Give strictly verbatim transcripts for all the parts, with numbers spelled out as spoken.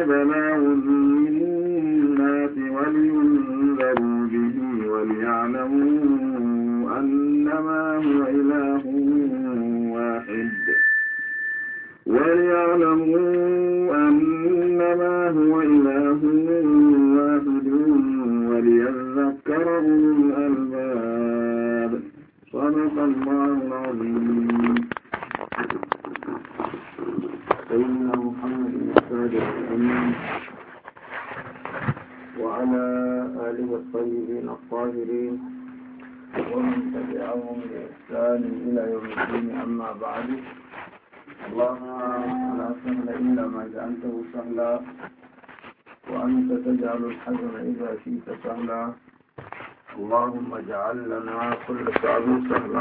بلاغ للناس ولينذروا به وليعلموا أنما هو إله واحد وليعلموا أنما هو إله واحد وليذكر أولو الألباب. صدق الله العظيم. سيدنا محمد الصادق الأمين وعلى آله الطيبين الطاهرين ومن تبعهم بإحسان إلى يوم الدين. أما بعد، اللهم لا سهل إلا ما جعلته سهلا وأنت تجعل الحزن إذا شئت سهلا. اللهم اجعل لنا كل صعب سهلا.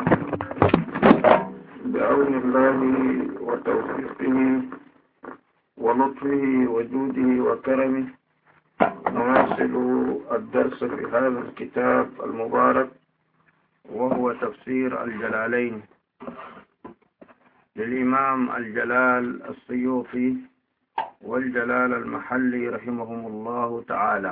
بعون الله وتوفيقه ولطفه وجوده وكرمه نواصل الدرس في هذا الكتاب المبارك وهو تفسير الجلالين للإمام الجلال السيوطي والجلال المحلي رحمهم الله تعالى.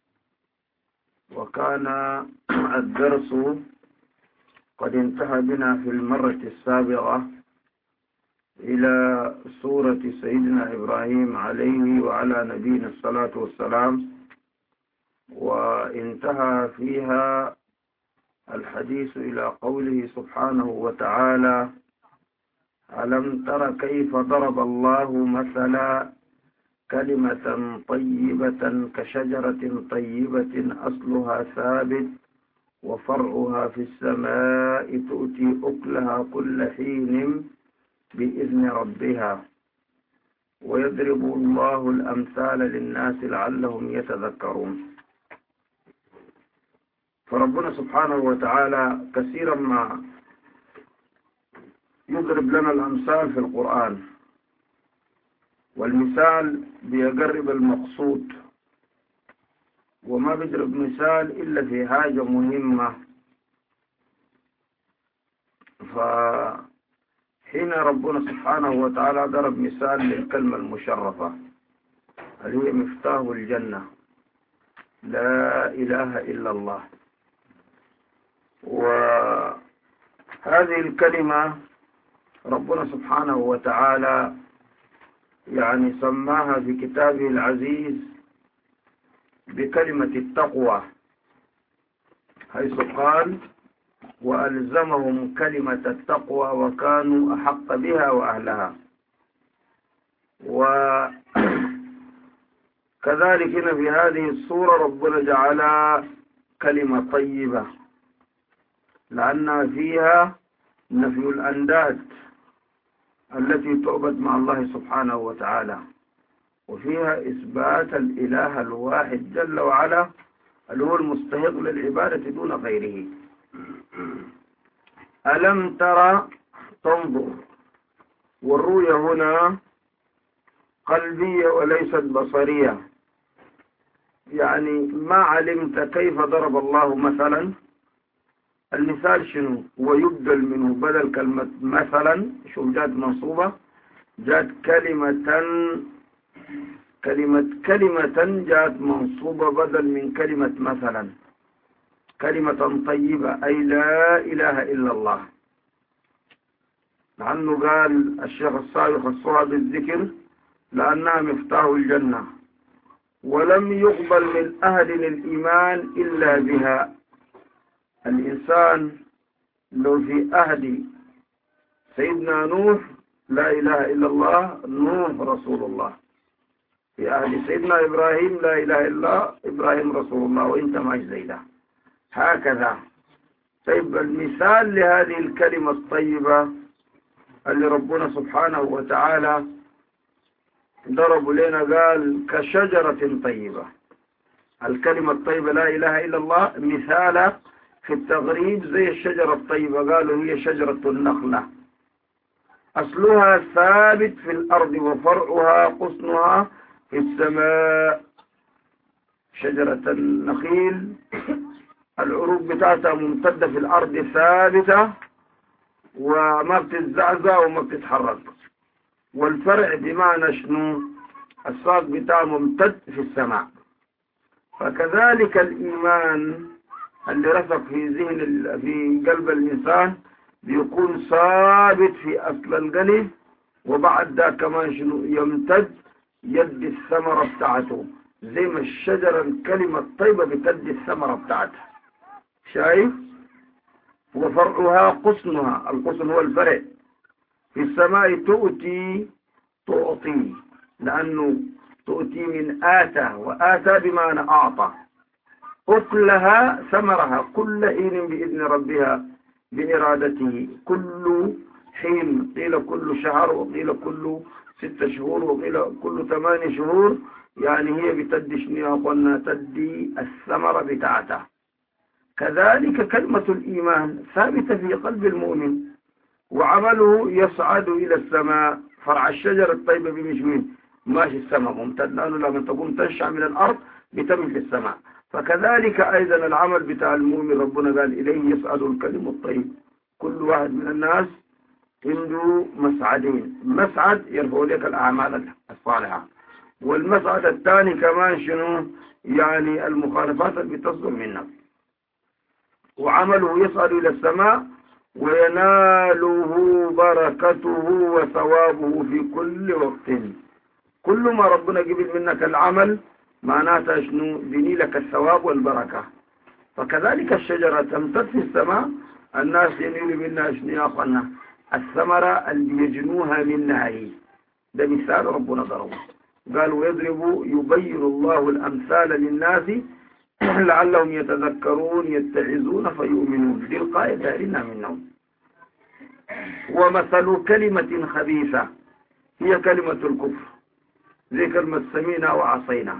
وكان الدرس قد انتهى بنا في المرة السابقة إلى سورة سيدنا إبراهيم عليه وعلى نبينا الصلاة والسلام، وانتهى فيها الحديث إلى قوله سبحانه وتعالى: ألم تر كيف ضرب الله مثلا كلمة طيبة كشجرة طيبة أصلها ثابت وفرعها في السماء تؤتي أكلها كل حين بإذن ربها ويضرب الله الأمثال للناس لعلهم يتذكرون. فربنا سبحانه وتعالى كثيرا ما يضرب لنا الأمثال في القرآن، والمثال بيقرب المقصود، وما بيضرب مثال إلا في حاجة مهمة. فحين ربنا سبحانه وتعالى ضرب مثال للكلمة المشرفة اللي هي مفتاح الجنة، لا إله إلا الله. وهذه الكلمة ربنا سبحانه وتعالى يعني سماها في كتابه العزيز بكلمة التقوى، حيث قال: وألزمهم كلمة التقوى وكانوا أحق بها وأهلها. وكذلك هنا في هذه السورة ربنا جعل كلمة طيبة لأن فيها نفي الأنداد التي تعبد مع الله سبحانه وتعالى، وفيها إثبات الإله الواحد جل وعلا اللي هو المستحق للعبادة دون غيره. ألم ترى تنظر، والرؤية هنا قلبية وليست بصرية، يعني ما علمت كيف ضرب الله مثلا. المثال شنو؟ ويبدل منه بدل كلمة مثلا، شوف جات منصوبة، جات كلمة كلمة كلمة جات منصوبة بدل من كلمة مثلا، كلمة طيبة أي لا إله إلا الله. لأنه قال الشيخ الصالح خصوها بالذكر لأنها مفتاح الجنة، ولم يقبل من أهل الإيمان إلا بها. الإنسان لو في أهل سيدنا نوح لا إله إلا الله، نوح رسول الله. في أهل سيدنا إبراهيم لا إله إلا الله، إبراهيم رسول الله، وإنت ما زيده. هكذا. طيب المثال لهذه الكلمة الطيبة اللي ربنا سبحانه وتعالى ضرب لنا قال كشجرة طيبة. الكلمة الطيبة لا إله إلا الله مثال في التغريب زي الشجرة الطيبة، قالوا هي شجرة النخلة أصلها ثابت في الأرض وفرعها قصنها في السماء. شجرة النخيل العروق بتاعتها ممتدة في الأرض ثابتة وما بتتزعزع وما بتتحرك. والفرع بمعنى شنو؟ الساق بتاعه ممتد في السماء. فكذلك الإيمان اللي رسخ في ذهن في قلب الإنسان بيكون ثابت في أصل القلب، وبعد ده كمان شنو يمتد يدي الثمرة بتاعته، زي ما الشجرة الكلمة الطيبة بتدي الثمرة بتاعتها. شايف؟ وفرعها قصنها، القصن هو الفرع. في السماء تؤتي تعطي، لأنه تؤتي من آتى، وآتى بمعنى أعطى. أكلها ثمرها كل حين بإذن ربها بإرادته، كل حين، قيل كل شهر، وقيل كل ست شهور، وقيل كل ثمان شهور، يعني هي بتدي شنو قلنا تدي الثمرة بتاعتها. كذلك كلمة الإيمان ثابتة في قلب المؤمن، وعمله يصعد إلى السماء. فرع الشجر الطيبة بمشوين ماشي السماء ممتد، لأنه لما تقوم تنشأ من الأرض بتمشي للسماء. فكذلك أيضا العمل بتاع المؤمن ربنا قال إليه يصعد الكلم الطيب. كل واحد من الناس عنده مسعدين، مسعد يرفع لك الأعمال الصالحة، والمسعد الثاني كمان شنو يعني المخالفات اللي بتصدر منك. وعمله يصعد إلى السماء ويناله بركته وثوابه في كل وقت. كل ما ربنا قبل منك العمل معناتها شنو بني لك الثواب والبركة. فكذلك الشجرة تمتد في السماء، الناس ينيل منها شنو يا أخوانا الثمرة اللي يجنوها منها هي. ده مثال ربنا ضربه، قال ويضرب يبين الله الأمثال للناس لعلهم يتذكرون يتعظون فيؤمنون. دي القائد دارنا منهم. ومثل كلمة خبيثة هي كلمة الكفر، زي كلمة سمينا وعصينا،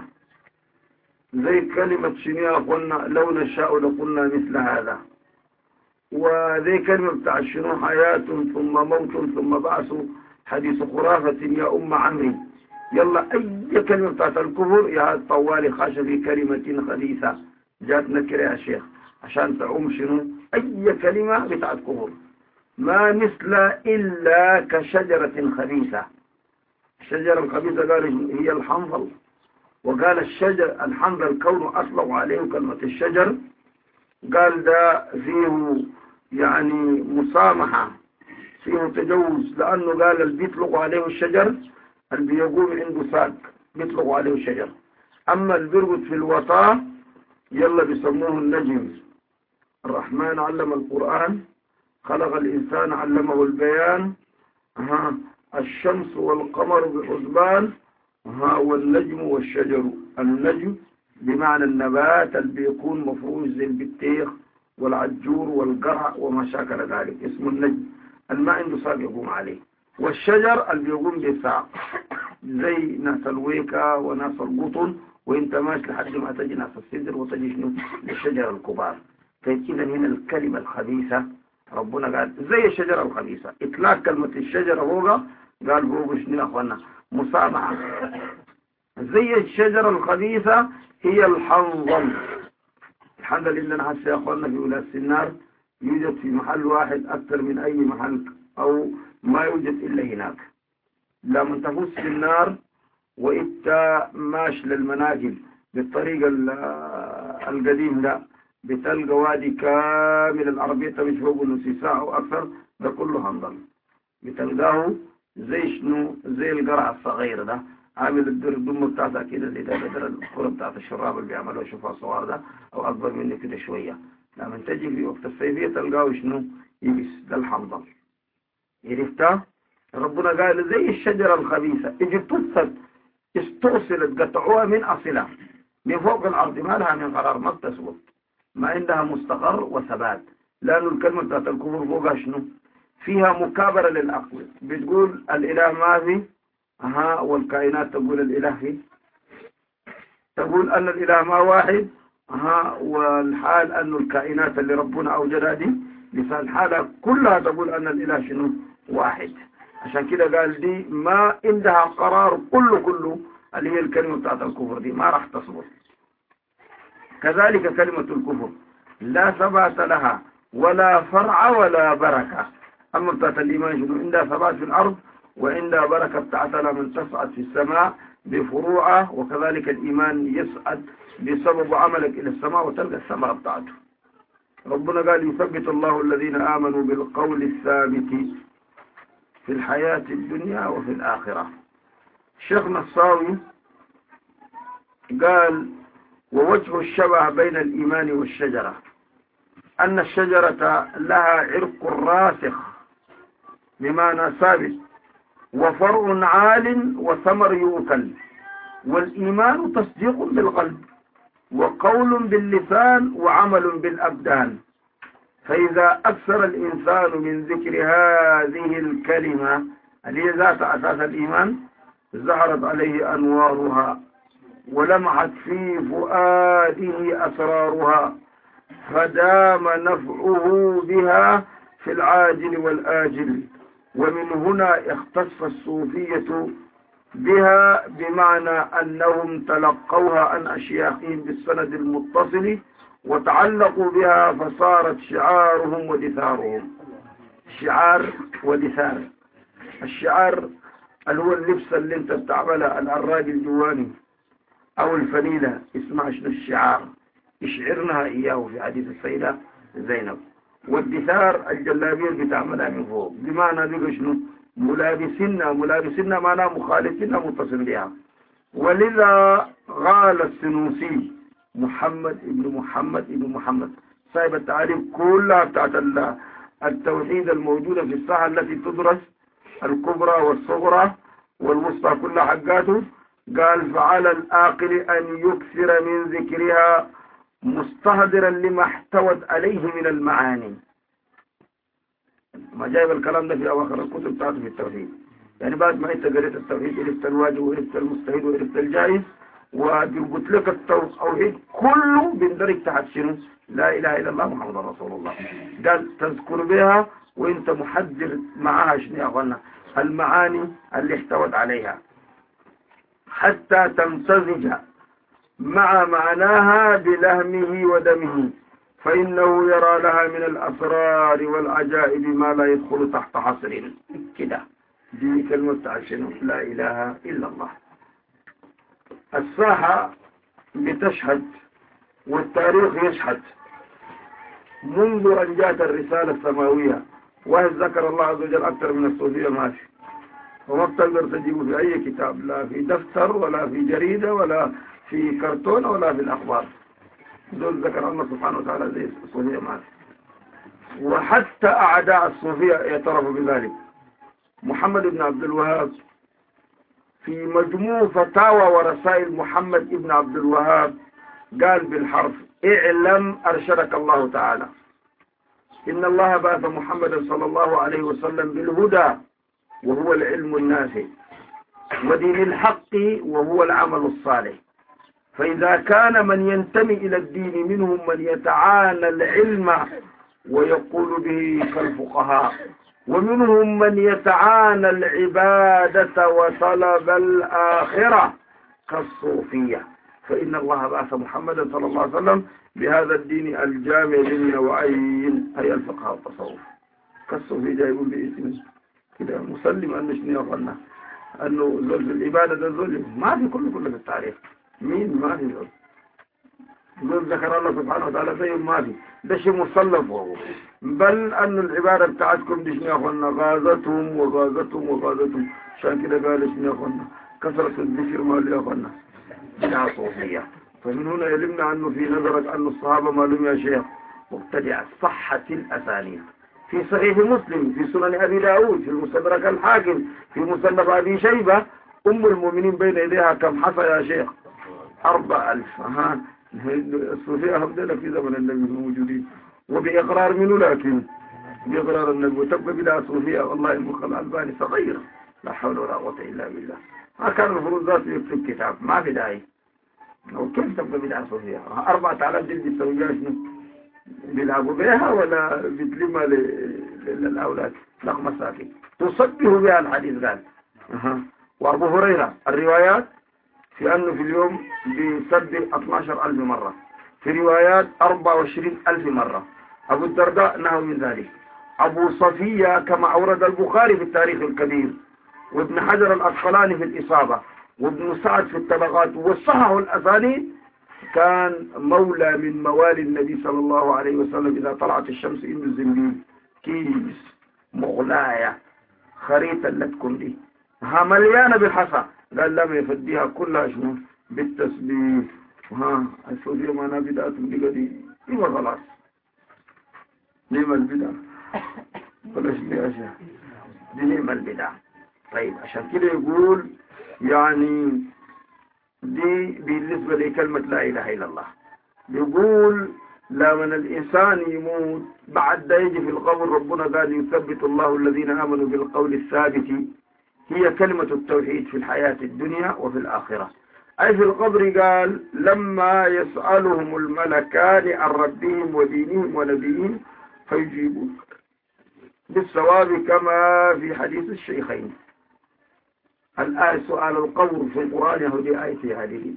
زي كلمة شنيا قلنا لو نشاء لقلنا مثل هذا، وزي كلمة بتاع شنو حياة ثم موت ثم بعث حديث خرافة يا أم عمري. يلا أي كلمة بتاعت الكفر يا الطوالي خاش في كلمة خبيثة جات نكرة يا شيخ عشان تعوم شنو أي كلمة بتاعت كفر. ما مثل إلا كشجرة خبيثة. الشجرة الخبيثة قال هي الحنظل، وقال الشجر الحنظل كونه أطلق عليه كلمة الشجر، قال ده فيه يعني مسامحة، فيه تجوز، لأنه قال اللي بيطلق عليه الشجر اللي بيقوم عنده ساق بيطلق عليه الشجر. أما اللي بيربط في الوطاء يلا بيسموه النجم. الرحمن علم القرآن خلق الإنسان علمه البيان، ها الشمس والقمر بحسبان، ها والنجم والشجر. النجم بمعنى النبات اللي بيكون مفروض زي البطيخ والعجور والقرع وما شاكل ذلك اسمه النجم، اللي ما عنده ساق يقوم عليه. والشجر اللي بيقوم بساق زي ناس الويكا وناس القطن، وانت ماشي لحد ما تجي ناس السدر وتجي شنو للشجر الكبار. فإذا هنا الكلمة الخبيثة ربنا قال زي الشجرة الخبيثة، إطلاق كلمة الشجرة فوقها قال فوق شنو يا أخوانا مسامحة. زي الشجرة الخبيثة هي الحنظل. الحمد لله نحس يا أخوانا في ولاة النار يوجد في محل واحد أكثر من أي محل، أو ما يوجد إلا هناك. لما تفوز في النار وإنت ماشي للمناجل بالطريقة القديم ده بتلقى وادي كامل العربية تمشي فوق نص ساعة أو أكثر، ده كله هنضل. بتلقاه زي شنو زي القرع الصغير ده عامل الدر الدم بتاعتها كده زي ده بدر الكرة بتاعت الشراب اللي بيعملوها شوفها الصغار ده أو أكبر منه كده شوية. لما تجي في وقت الصيفية تلقاه شنو يبس، ده الحنظل. عرفتها؟ ربنا قال زي الشجرة الخبيثة اجي تصل استوصلت قطعوها من أصلها من فوق الأرض، ما لها من قرار، ما بتثبت، ما عندها مستقر وثبات. لأنه الكلمة بتاعت الكفر فوقها شنو فيها مكابرة للعقل، بتقول الإله ما في، ها والكائنات تقول الإله في، تقول أن الإله ما واحد، ها والحال أن الكائنات اللي ربنا أوجدها دي لسان الحالة كلها تقول أن الإله شنو واحد. عشان كده قال دي ما عندها قرار كله كله اللي هي الكلمة بتاعت الكفر دي ما راح تصبر. كذلك كلمة الكفر لا ثبات لها ولا فرع ولا بركة. أما بتاعت الإيمان شنو عندها ثبات في الأرض وعندها بركة بتاعتها من تصعد في السماء بفروعه، وكذلك الإيمان يسعد بسبب عملك إلى السماء وتلقى الثمرة بتاعته. ربنا قال يثبت الله الذين آمنوا بالقول الثابت في الحياة الدنيا وفي الآخرة. شيخنا الصاوي قال ووجه الشبه بين الإيمان والشجرة أن الشجرة لها عرق راسخ بمعنى ثابت وفرع عال وثمر يؤكل، والإيمان تصديق بالقلب وقول باللسان وعمل بالأبدان، فإذا أكثر الإنسان من ذكر هذه الكلمة اللي هي ذات أساس الإيمان ظهرت عليه أنوارها ولمعت في فؤاده أسرارها، فدام نفعه بها في العاجل والآجل. ومن هنا اختص الصوفية بها بمعنى أنهم تلقوها عن أشياخهم بالسند المتصل وتعلقوا بها فصارت شعارهم ودثارهم. شعار ودثار. الشعار اللي هو اللبس اللي انت بتعملها العراج الجواني او الفنيلة، اسمها شنو الشعار، اشعرناها اياه في حديث السيدة زينب. والدثار الجلابية اللي بتعملها من فوق، بمعنى بيقول شنو ملابسنا ملابسنا معناه مخالفنا متصل بها. ولذا قال السنوسي محمد ابن محمد ابن محمد صاحب التعريف كلها بتاعت التوحيد الموجودة في الساحة التي تدرس الكبرى والصغرى والوسطى كلها حقاته، قال فعلى الآقل أن يكثر من ذكرها مستهدرا لما احتوت عليه من المعاني. ما جايب الكلام ده في أواخر الكتب بتاعته في التوحيد، يعني بعد ما انت قريت التوحيد عرفت الواجب وعرفت المستحيل وعرفت الجائز، وقلت لك التوحيد كله بيندرج تحت شنو؟ لا إله إلا الله محمد رسول الله. قال تذكر بها وانت محذر معها شنو يا اخوانا المعاني اللي احتوت عليها حتى تمتزج مع معناها بلهمه ودمه، فإنه يرى لها من الأسرار والعجائب ما لا يدخل تحت حصر. كده دي كلمة شنو؟ لا إله إلا الله. الساحة بتشهد والتاريخ يشهد منذ أن جاءت الرسالة السماوية، وإذ ذكر الله عز وجل أكثر من الصوفية ما في، وما بتقدر تجيبه في أي كتاب، لا في دفتر ولا في جريدة ولا في كرتون ولا في الأخبار. دول ذكر الله سبحانه وتعالى زي الصوفية ما في، وحتى أعداء الصوفية يعترفوا بذلك. محمد بن عبد الوهاب في مجموع فتاوى ورسائل محمد بن عبد الوهاب قال بالحرف اعلم أرشدك الله تعالى إن الله بعث محمدا صلى الله عليه وسلم بالهدى وهو العلم النافع ودين الحق وهو العمل الصالح، فإذا كان من ينتمي إلى الدين منهم من يتعانى العلم ويقول به كالفقهاء، ومنهم من يتعانى العبادة وطلب الآخرة كالصوفية، فإن الله بعث محمدا صلى الله عليه وسلم بهذا الدين الجامع للنوعين أي الفقه والتصوف. كالصوفي جايبون باسم كده مسلم أن شنو يظن أنه ذل العبادة ده ظلم، ما في كل كل في التاريخ مين ما في ذل ذل ذكر الله سبحانه وتعالى زي ما في ده شيء مصلف وهو، بل أن العبادة بتاعتكم دي شنو يظن غازتهم وغازتهم وغازتهم، عشان كده قال شنو يظن كثرة الذكر ما اللي يظن بدعة صوفية. فمن هنا علمنا أنه في نظرك أن الصحابة معلوم يا شيخ مبتدع صحة الأسانيد في صحيح مسلم، في سنن أبي داود، في المستدرك الحاكم، في مصنف أبي شيبة، أم المؤمنين بين يديها كم حصى يا شيخ؟ أربع ألف. ها الصوفية هبدنا في زمن النبي موجودين وبإقرار منه، لكن بإقرار النبي وتبقى بدعة صوفية. والله المخ الألباني صغير لا حول ولا قوة إلا بالله، ما كان المفروض ذات يكتب كتاب ما بداية، وكيف تبقى بدعة صوفية؟ أربعة آلاف جلد يسويها شنو؟ بيلعبوا بها ولا بتلمها للأولاد لق مساكين تصبه بها الحديث قال. أه. وأبو هريرة الروايات في أنه في اليوم بيسبح اثني عشر ألف مرة، في روايات أربعة وعشرين ألف مرة. أبو الدرداء نهى من ذلك. أبو صفية كما أورد البخاري في التاريخ الكبير وابن حجر الأسقلاني في الإصابة وابن سعد في الطبقات وصححوا الأسانيد، كان مولى من موالي النبي صلى الله عليه وسلم. إذا طلعت الشمس إنه الزنبيل كيس مغلاية خريطة اللي تكون دي ها مليانة بالحصى، قال لما يفديها كلها شنو بالتسبيح. ها السعودية ما أنا بدأت بدقة دي إيوه خلاص نعم البدع ولا شيء أشياء دي نعم البدع. طيب عشان كده يقول يعني دي بالنسبة لكلمة لا إله إلا الله. يقول لما الإنسان يموت بعد ده يجي في القبر ربنا قال يثبت الله الذين آمنوا بالقول الثابت، هي كلمة التوحيد في الحياة الدنيا وفي الآخرة. أي في القبر قال لما يسألهم الملكان عن ربهم ودينهم ونبيهم فيجيبون بالصواب كما في حديث الشيخين. الآية سؤال القبر في القرآن يهودي آية هذه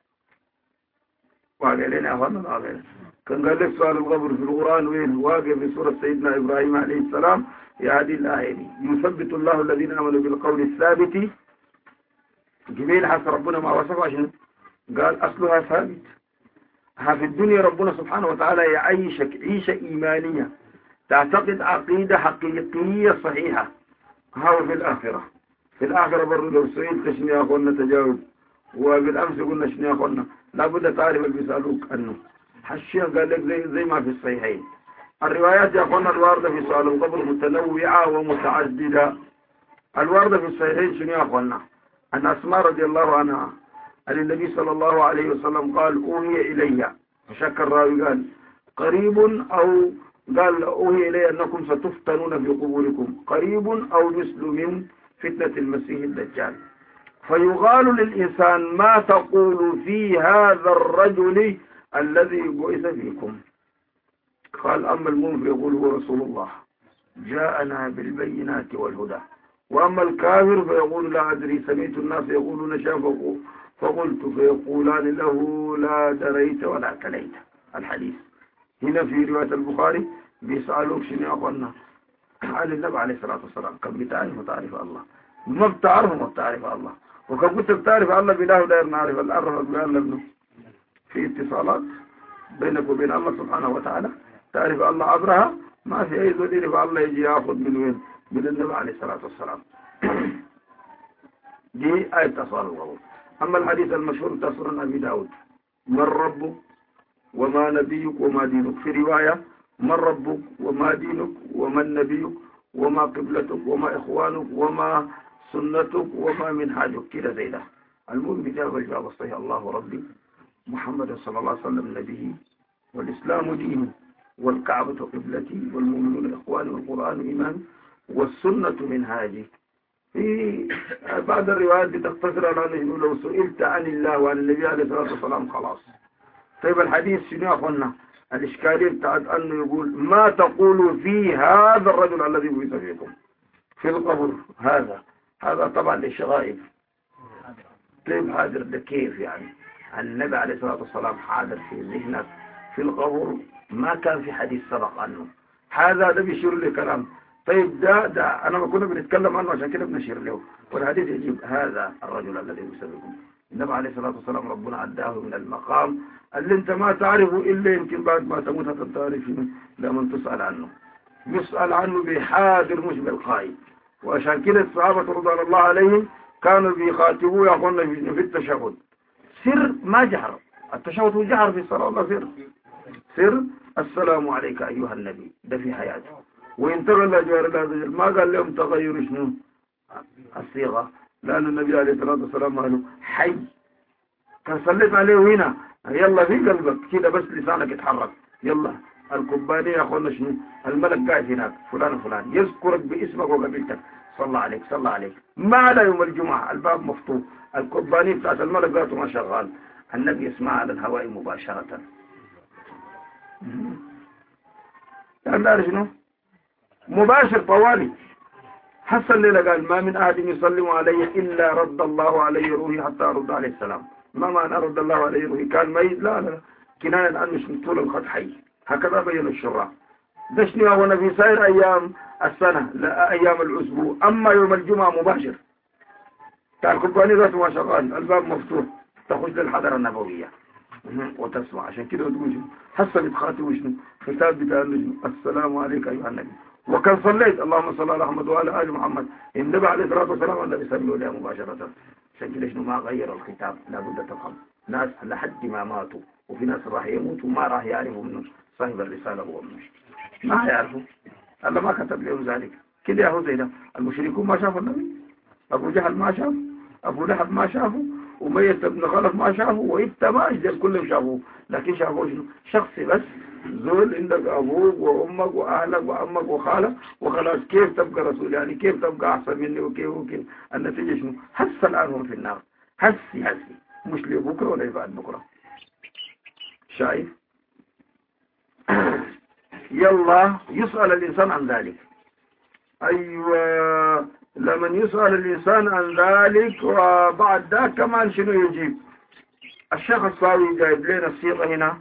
واقع لنا أخوانا واقع. كان قال لك سؤال القبر في القرآن وين؟ واقع في سورة سيدنا إبراهيم عليه السلام. يا هذه الآية دي يثبت الله الذين آمنوا بالقول الثابت. جميل حس ربنا ما وصفه عشان قال أصلها ثابت. ها في الدنيا ربنا سبحانه وتعالى يعيشك عيشة إيمانية تعتقد عقيدة حقيقية صحيحة. ها في الآخرة في الآخرة برضو لو سئلت شنو يا أخوانا تجاوب. وبالأمس قلنا شنو يا أخوانا لابد تعرف اللي بيسألوك أنه حشيا قال لك زي, زي ما في الصحيحين. الروايات يا أخوانا الواردة في سؤال القبر متنوعة ومتعددة. الواردة في الصحيحين شنو يا أخوانا أن أسماء رضي الله عنها أن النبي صلى الله عليه وسلم قال أوهي إلي، شك الراوي قال قريب أو قال أوهي إلي أنكم ستفتنون في قبوركم قريب أو مثل من فتنة المسيح الدجال. فيقال للإنسان ما تقول في هذا الرجل الذي بعث فيكم؟ قال أما المؤمن فيقول هو رسول الله جاءنا بالبينات والهدى. وأما الكافر فيقول لا أدري سمعت الناس يقولون شافه فقلت فيقولان له لا دريت ولا كليت. الحديث هنا في رواية البخاري بيسألوك شنو يا أخوانا عن النبي عليه الصلاة والسلام كم بتعرف وتعرف الله ما بتعرف ما بتعرف الله وكم كنت بتعرف الله بله لا نعرف الأرض بأن لم في اتصالات بينك وبين الله سبحانه وتعالى تعرف الله عبرها ما في أي دليل فالله يجي يأخذ من وين من النبي عليه الصلاة والسلام. دي آية تصال الغضب. أما الحديث المشهور تصل أبي داود من ربك وما نبيك وما دينك. في رواية من ربك وما دينك ومن نبيك وما قبلتك وما إخوانك وما سنتك وما منهاجك كده زي ده. المهم بجاب الجواب الصحيح الله ربي محمد صلى الله عليه وسلم نبيه والإسلام دينه والكعبة قبلتي والمؤمنون إخواني والقرآن إيمان والسنة منهاجي. في بعض الروايات بتقتصر على أنه لو سئلت عن الله وعن النبي عليه الصلاة والسلام خلاص. طيب الحديث شنو يا أخوانا الإشكالية بتاعت أنه يقول ما تقول في هذا الرجل الذي بعث فيكم في القبر. هذا هذا طبعا للشغائب. طيب حاضر ده كيف يعني النبي عليه الصلاة والسلام حاضر في ذهنك في القبر ما كان في حديث سبق عنه. هذا ده بيشير لي كلام. طيب ده ده أنا ما كنا بنتكلم عنه عشان كده بنشير له والحديث يجيب هذا الرجل الذي بيسبقكم. النبي عليه الصلاة والسلام ربنا عداه من المقام اللي انت ما تعرفه إلا يمكن بعد ما تموت هتتعرف لمن تسأل عنه. يسأل عنه بحاضر مش بالغائب. وعشان كده الصحابة رضوان الله عليهم كانوا بيخاطبوه يا اخوانا في التشهد سر ما جهر. التشهد هو جهر في الصلاة الله سر سر السلام عليك أيها النبي ده في حياته. وانتقل لجوار الله ما قال لهم تغير شنو الصيغة لأن النبي عليه الصلاة والسلام قالوا حي كان صليت عليه هنا يلا في قلبك كده بس لسانك يتحرك يلا الكباني يا أخوانا شنو الملك قاعد هناك فلان فلان يذكرك باسمك وقبيلتك صلى عليك صلى عليك. ما على يوم الجمعة الباب مفتوح الكباني بتاعت الملك قاعد ما شغال النبي يسمع على الهواء مباشرة. يعني شنو مباشر طوالي. حسن الليلة قال ما من أحد يسلم علي إلا رد الله علي روحي حتى أرد عليه السلام. ما معنى رد الله علي روحي كان ميت؟ لا لا كناية عن مش من طول الخط حي. هكذا بين الشراح. ده شنو هو في سائر أيام السنة لا أيام الأسبوع. أما يوم الجمعة مباشر تعرفوا ذاته ما شغال، الباب مفتوح، تخش للحضارة النبوية وتسمع. عشان كده تقول حسن بتخاتي وشنو فتاب بتاع السلام عليك أيها النبي، وكان صليت اللهم صل على محمد وعلى آل محمد، النبي عليه الصلاة والسلام ولا بيسلموا عليه مباشرة. عشان كده شنو ما غير الخطاب، لابد تفهم. ناس لحد ما ماتوا وفي ناس راح يموتوا ما راح يعرفوا منه صاحب الرسالة هو منه، ما يعرفوا، الله ما كتب لهم ذلك. كده يا زي ده المشركون ما شافوا النبي، أبو جهل ما شاف، أبو لهب ما شافه، وميت ابن خلف ما شافه، وإنت ما أجدر كلهم شافوه، لكن شافوه شنو؟ شخص بس زول عندك أبوك وأمك وأهلك وأمك وخالك وخلاص. كيف تبقى رسول يعني؟ كيف تبقى أحسن مني؟ وكيف وكيف النتيجة شنو؟ هسه الآن هم في النار، هسي هسي مش لبكرة ولا بعد بكرة. شايف؟ يلا يسأل الإنسان عن ذلك. أيوة، لمن يسأل الإنسان عن ذلك وبعد ذلك كمان شنو يجيب؟ الشيخ الصاوي جايب لنا الصيغة هنا،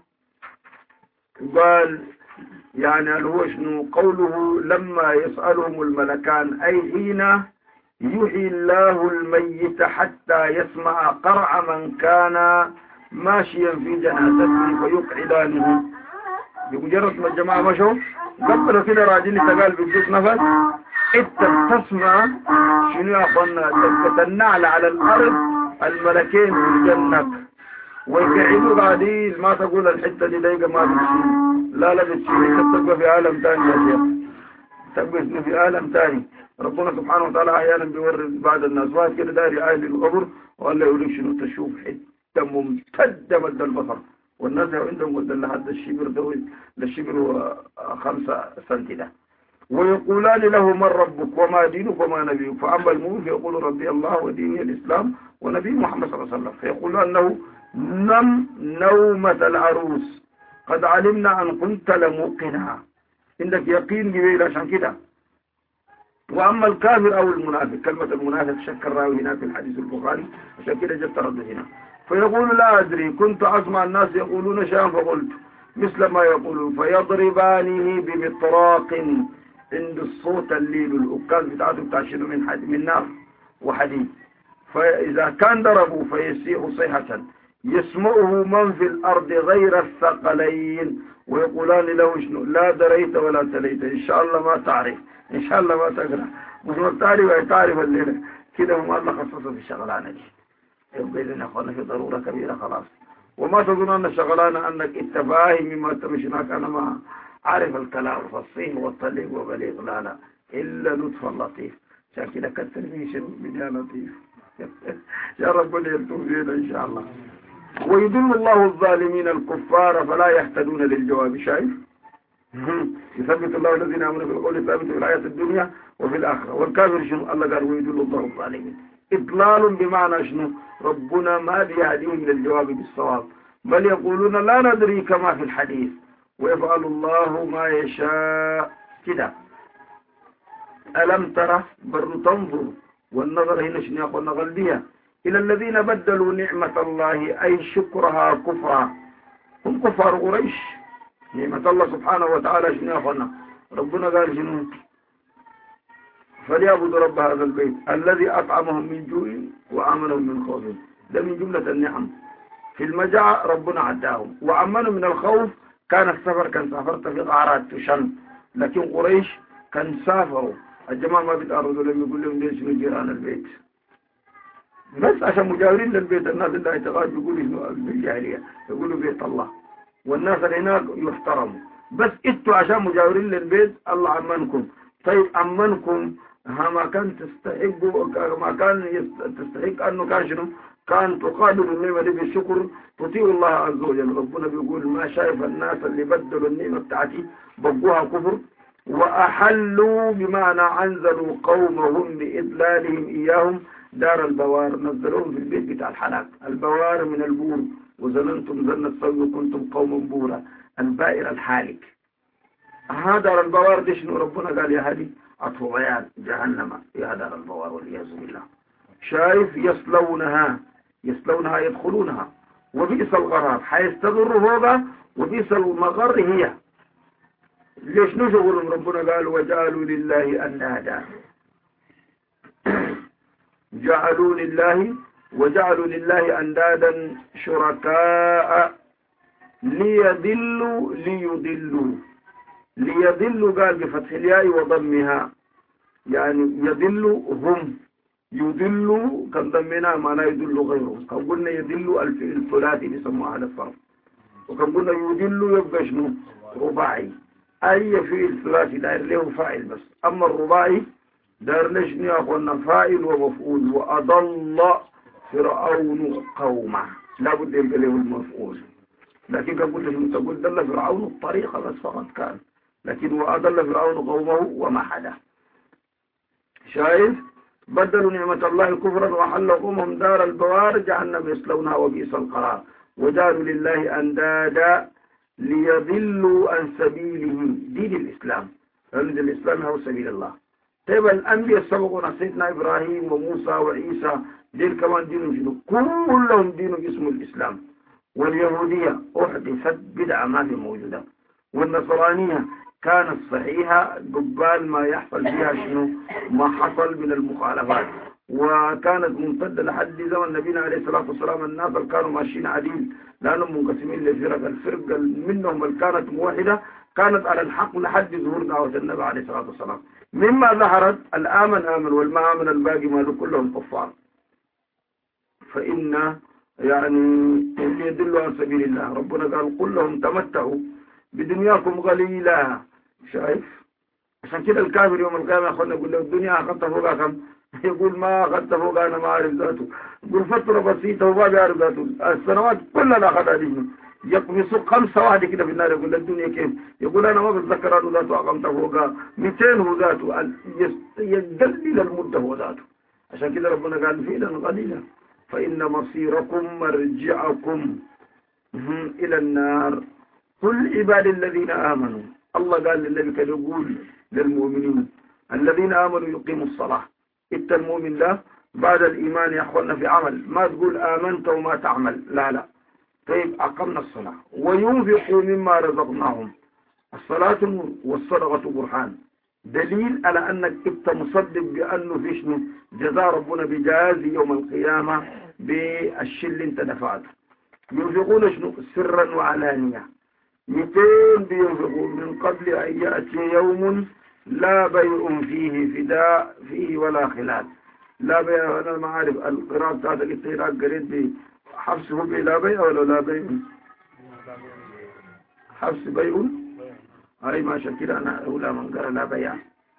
قال يعني هو شنو قوله لما يسألهم الملكان، أي حين يحيي الله الميت حتى يسمع قرع من كان ماشيا في جنازته فيقعدانه. بمجرد ما الجماعة مشوا قبل كده راجل تقال بيدوك نفس، انت تسمع شنو يا اخوانا النعل على الارض، الملكين في الجنة ويقعدوا قاعدين، ما تقول الحتة دي دقيقة ما بتشيل، لا لا بتشيل، انت تبقى في عالم تاني يا شيخ، تبقى في عالم تاني. ربنا سبحانه وتعالى احيانا بيوري بعض الناس واحد كده داري عايل القبر والله يقول لك شنو تشوف حتة ممتدة مد البصر، والناس عندهم قد لحد الشبر ده للشبر خمسة سنتي ده، ويقولان له من ربك وما دينك وما نبيك، فأما المؤمن فيقول ربي الله وديني الإسلام ونبي محمد صلى الله عليه وسلم، فيقولان له نم نومة العروس قد علمنا أن كنت لموقنا، عندك يقين قبيل عشان كده. وأما الكافر أو المنافق، كلمة المنافق شك الراوي هنا في الحديث البخاري، عشان كده جبت رد هنا، فيقول لا أدري كنت أسمع الناس يقولون شيئا فقلت مثل ما يقولون، فيضربانه بمطراق عند الصوت الليل، الأكاز بتاعته بتعشنه من حد من نار وحديد، فإذا كان ضربوا فيسيح صيحة يسمعه من في الأرض غير الثقلين، ويقولان له شنو لا دريت ولا تليت، إن شاء الله ما تعرف، إن شاء الله ما تقرأ، مش ما تعرف تعرف الليلة كده، هم الله خصصه في الشغلانة دي. يبقى إذن أخوانا في ضرورة كبيرة خلاص. وما تظن أن الشغلانة أنك اتفاهي مما تمشناك، أنا ما عارف الكلام فصيح والطليق وبليغ، لا لا إلا لطف اللطيف، عشان كده كتر ميشن من يا لطيف. يا رب يلطف بينا إن شاء الله. ويدل الله الظالمين الكفار فلا يهتدون للجواب. شايف؟ يثبت الله الذين آمنوا بالقول الثابت في الحياة الدنيا وفي الآخرة، والكافر شنو؟ الله قال ويدل الله الظالمين، إضلال بمعنى شنو؟ ربنا ما بيهديهم للجواب بالصواب، بل يقولون لا ندري كما في الحديث، ويفعل الله ما يشاء كده. ألم ترى بر تنظر، والنظر هنا شنو يقول نظر بها إلى الذين بدلوا نعمة الله أي شكرها كفرا، هم كفار قريش. نعمة الله سبحانه وتعالى شنو يقولنا؟ ربنا قال شنو؟ فليعبدوا رب هذا البيت الذي أطعمهم من جوع وآمنهم من خوف. ده من جملة النعم. في المجاعة ربنا عداهم، وأمنوا من الخوف كان السفر، كان سافرت في غارات تشن، لكن قريش كان سافروا الجماعة ما بيتعرضوا لهم، يقول لهم ليش من جيران البيت، بس عشان مجاورين للبيت. الناس اللي اعتقاد بيقولوا انه بالجاهلية يقولوا بيت الله، والناس اللي هناك يحترموا، بس انتوا عشان مجاورين للبيت الله أمنكم. طيب أمنكم ما كان تستحقوا، ما كان تستحق أنه كان شنو؟ كان تقابل النعمة دي بالشكر، تطيع الله عز وجل. ربنا بيقول ما شايف الناس اللي بدلوا النعمة بتاعتي بقوها كفر، وأحلوا بمعنى أنزلوا قومهم بإذلالهم إياهم دار البوار، نزلوهم في البيت بتاع الحلاك، البوار من البور، وظننتم ظن السوء وكنتم قوما بورا، البائر الحالك. هذا البوار دي شنو؟ ربنا قال يا هدي عطف بيان جهنم يا دار البوار والعياذ بالله. شايف؟ يصلونها، يصلونها يدخلونها، وبئس القرار، حيستضروا فوقها، وبئس المغر هي. ليش نشغلهم؟ ربنا قال وجعلوا لله أندادا. جعلوا لله وجعلوا لله أندادا شركاء ليضلوا ليضلوا ليضلوا قال بفتح الياء وضمها، يعني يضلوا هم، يضلوا كان ضمنا معناه يضل غيرهم. كان قلنا يضلوا الفعل الثلاثي بيسموه على الصرف، وكان قلنا يضلوا يبقى شنو؟ رباعي. أي فعل ثلاثي داير له فاعل بس، أما الرباعي داير له شنو يا أخوانا؟ فاعل ومفعول. وأضل فرعون قومه لا بد يبقى له المفعول. لكن كان قلت شنو؟ تقول دل فرعون الطريقة بس فقط كان، لكن وأضل فرعون قومه وما حدا. شايف؟ بدلوا نعمة الله كفرا وحلوا قومهم دار البوار جهنم يصلونها وبئس القرار. وجعلوا لله أندادا ليضلوا عن سبيله دين الإسلام، لأن الإسلام هو سبيل الله. طيب الأنبياء سبقنا سيدنا إبراهيم وموسى وعيسى دين كمان دينهم شنو؟ كلهم دينهم اسم الإسلام. واليهودية أحدثت بدعة ما في موجودة، والنصرانية كانت صحيحة قبال ما يحصل فيها شنو؟ ما حصل من المخالفات، وكانت ممتدة لحد زمن نبينا عليه الصلاة والسلام. الناس اللي كانوا ماشيين عديل لأنهم منقسمين لفرق، الفرقة منهم اللي كانت موحدة كانت على الحق لحد ظهور دعوة النبي عليه الصلاة والسلام. مما ظهرت الآمن آمن والما آمن الباقي ما كلهم كفار. فإن يعني اللي يدلوا عن سبيل الله ربنا قال قل لهم تمتعوا بدنياكم قليلا. شايف؟ عشان كده الكافر يوم القيامة يا اخوانا يقول له الدنيا أخذت فوقها كم؟ يقول ما أخذت فوقها أنا ما أعرف ذاته. يقول فترة بسيطة وما بيعرف ذاته، السنوات كلها أخذها دي. يسوق خمسة واحدة كده في النار يقول الدنيا كيف؟ يقول أنا ما بتذكر أنه ذاته أقمت فوقها مئتين هو ذاته، يقلل المدة هو ذاته. عشان كده ربنا قال فعلا قليلا فإن مصيركم مرجعكم إلى النار. كل عباد الذين آمنوا، الله قال للنبي كان يقول للمؤمنين الذين آمنوا يقيموا الصلاة. إنت المؤمن ده بعد الإيمان يا أخوانا في عمل، ما تقول آمنت وما تعمل، لا لا. طيب أقمنا الصلاة وينفقوا مما رزقناهم. الصلاة والصدقة برهان، دليل على أنك أنت مصدق بأنه في شنو؟ جزاء ربنا بجازي يوم القيامة بالشيء اللي انت دفعته. ينفقون شنو؟ سرا وعلانية. مئتين بينفقوا من قبل أن يأتي يوم لا بيع فيه فداء فيه ولا خلال. لا بيع، أنا ما أعرف القراءة بتاعت الاستهلاك قريت بحبسه بلا بيع ولا لا بيع؟ حبس بيع؟ هاي ما عشان كده أنا أولى من قرأ لا بيع.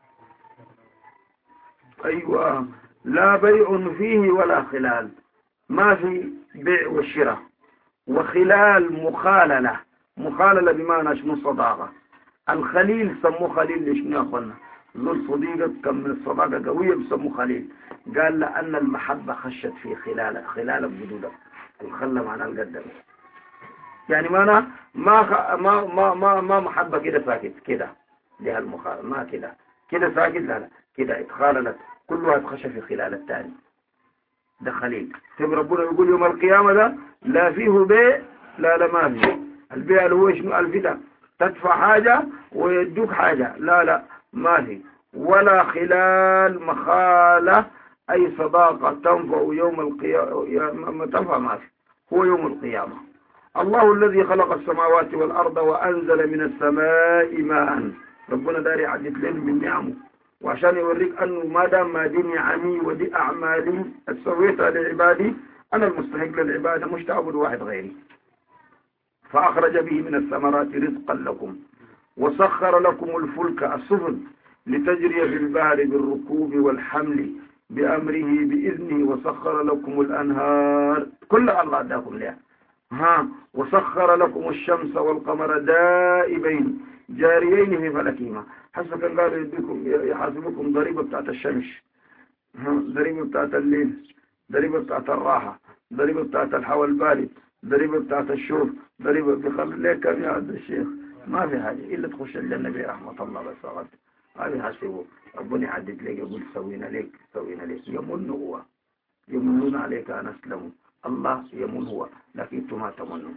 أيوة، لا بيع فيه ولا خلال، ما في بيع وشراء. وخلال مخاللة، مخاللة بمعنى شنو؟ صداقة. الخليل سموه خليل لشنو يا أخوانا؟ ذو الصديقة كم من الصداقة قوية بسموه خليل. قال لأن المحبة خشت في خلال خلال الجدودة. الخلة معنى القدم، يعني معنى ما ما ما ما ما محبة كده ساكت كده لها المخالفة، ما كده كده ساكت، لا لا كده اتخاللت كل واحد خش في خلال الثاني. ده خليل. ثم ربنا يقول يوم القيامة ده لا فيه بيع لا لا ما فيه. البيع اللي هو شنو؟ الفدا، تدفع حاجة ويدوك حاجة، لا لا ما في. ولا خلال مخالة أي صداقة تنفع يوم القيامة، تنفع ما في، هو يوم القيامة. الله الذي خلق السماوات والأرض وأنزل من السماء ماء. ربنا داري عدت لنا من نعمه، وعشان يوريك أنه ما دام ما دي نعمي ودي أعمالي سويتها لعبادي، أنا المستحق للعبادة مش تعبد واحد غيري. فأخرج به من الثمرات رزقا لكم وسخر لكم الفلك السفن لتجري في البحر بالركوب والحمل بأمره بإذنه وسخر لكم الأنهار، كل الله أداكم لها. ها وسخر لكم الشمس والقمر دائبين جاريين في فلكهما. حسب كان قالوا يديكم يحاسبكم ضريبة بتاعت الشمس، ضريبة بتاعت الليل، ضريبة بتاعت الراحة، ضريبة بتاعت الهواء البارد، ضريبة بتاعت الشوف، ضريبة بخلي ليه كم يا عبد الشيخ؟ ما في حاجة إلا تخش الجنة برحمة الله بس فقط. ما بيحاسبوا، ربنا يعدد لك يقول سوينا لك سوينا لك. يمن هو، يمنون عليك أن أسلموا، الله يمن هو لكن أنتم ما تمنون.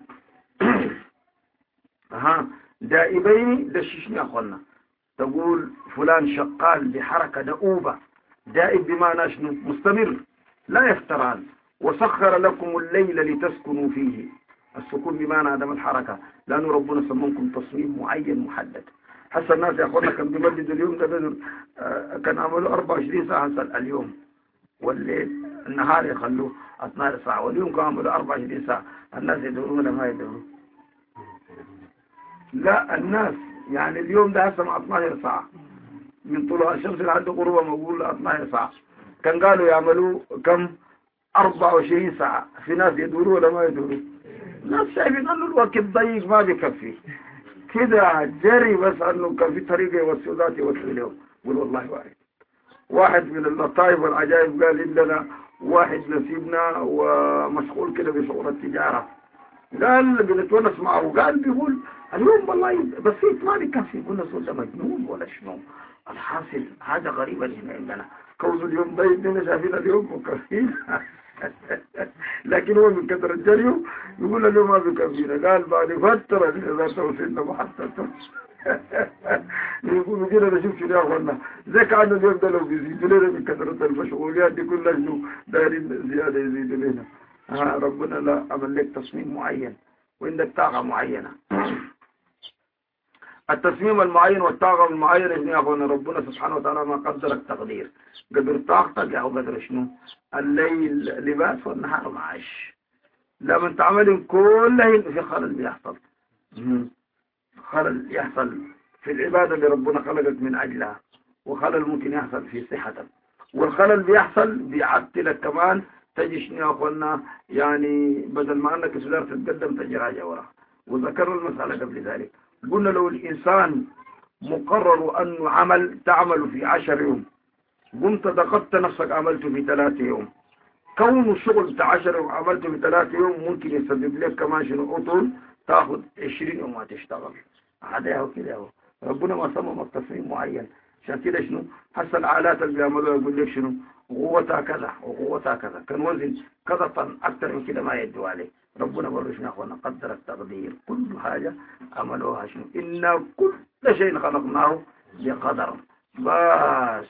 ها دائبين دششني أخونا، تقول فلان شغال بحركة دؤوبة. دائب بمعنى شنو؟ مستمر، لا يفتران. وسخر لكم الليل لتسكنوا فيه، السكون بمعنى عدم الحركة، لأنه ربنا سممكم تصميم معين محدد. حتى الناس يا أخوانا كان بيمددوا اليوم ده بدل آه كان عملوا أربعة وعشرين ساعة اليوم، والليل النهار يخلوه اثنا عشر ساعة، واليوم كانوا عملوا أربعة وعشرين ساعة. الناس يدورون ولا ما يدورون؟ لا الناس يعني اليوم ده هسه مع اثنا عشر ساعة من طلوع الشمس لحد غروبها، مقول اثنا عشر ساعة. كان قالوا يعملوا كم؟ أربعة وعشرين ساعة. في ناس يدوروا ولا ما يدوروا؟ ناس شايفين انه الوقت ضيق ما بيكفي كده جري، بس انه كان في طريقة يوسعوا ذات يوسعوا لهم. قول والله واحد واحد من اللطائف والعجائب قال عندنا واحد نسيبنا ومشغول كده بشغل التجارة، قال بنتونس معه، قال بيقول اليوم والله بسيط ما بيكفي. قلنا صوت ده مجنون ولا شنو؟ الحاصل حاجة غريبة هنا عندنا، كون اليوم ضيق لنا شايفين اليوم مكفينا لكن هو من كثر الجري يقول اليوم ما بيكفينا. قال بعد فترة إذا توصلنا محطة يقولوا كده انا شوف شنو يا اخوانا زي كأنه اليوم ده لو بيزيدوا لنا من كثرة المشغوليات دي كلها شنو دايرين زيادة يزيدوا لنا. ها ربنا لا عمل لك تصميم معين وعندك طاقة معينة. التصميم المعين والطاقة المعينة شنو يا اخوانا؟ ربنا سبحانه وتعالى ما قدر التقدير، قدر طاقتك او قدر شنو؟ الليل لباس والنهار معاش. لما تعمل كلهن في خلل بيحصل، خلل يحصل في العبادة اللي ربنا خلقك من أجلها، وخلل ممكن يحصل في صحتك، والخلل بيحصل بيعطلك كمان. تجي شنو يا أخوانا يعني بدل ما أنك سدار تتقدم تجي راجع ورا. وذكرنا المسألة قبل ذلك، قلنا لو الإنسان مقرر أنه عمل تعمل في عشر يوم، قمت ضغطت نفسك عملته في ثلاثة يوم، كون شغل عشر يوم عملته في ثلاثة يوم ممكن يسبب لك كمان شنو أطول تاخذ عشرين يوم ما تشتغل. هذا هو كده هو ربنا ما صمم التصميم معين. عشان كده شنو حتى الآلات اللي بيعملوها يقول لك شنو قوتها كذا وقوتها كذا، كان وزن كذا طن أكثر من كده ما يدوا عليه. ربنا برضه شنو أخوانا قدر التقدير، كل حاجة عملوها شنو إن كل شيء خلقناه بقدر. بس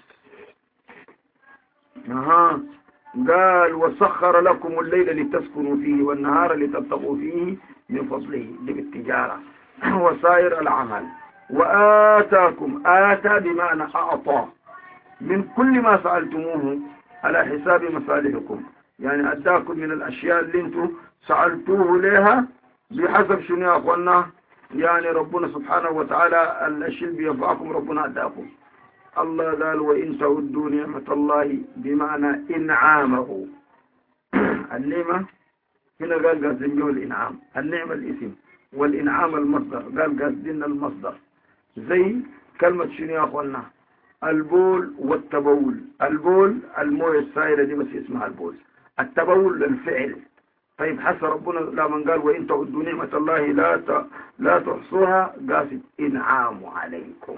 أها قال وسخر لكم الليل لتسكنوا فيه والنهار لتبتغوا فيه من فضله، دي بالتجارة وسائر العمل. وآتاكم، آتى بمعنى أعطى من كل ما سألتموه على حساب مصالحكم، يعني أداكم من الأشياء اللي انتم سألتوه لها بحسب شنو يا أخوانا. يعني ربنا سبحانه وتعالى الأشياء بينفعكم ربنا أداكم. الله قال وإن تعدوا نعمة الله بمعنى إنعامه. النعمة هنا قال قاسم الإنعام، النعمة الاسم والإنعام المصدر، قال قاسدين المصدر. زي كلمة شنو يا أخوانا البول والتبول. البول الموية السائلة دي بس اسمها البول، التبول الفعل. طيب حسن ربنا لما قال وإن تعدوا نعمة الله لا لا تحصوها، قاسد إنعام عليكم.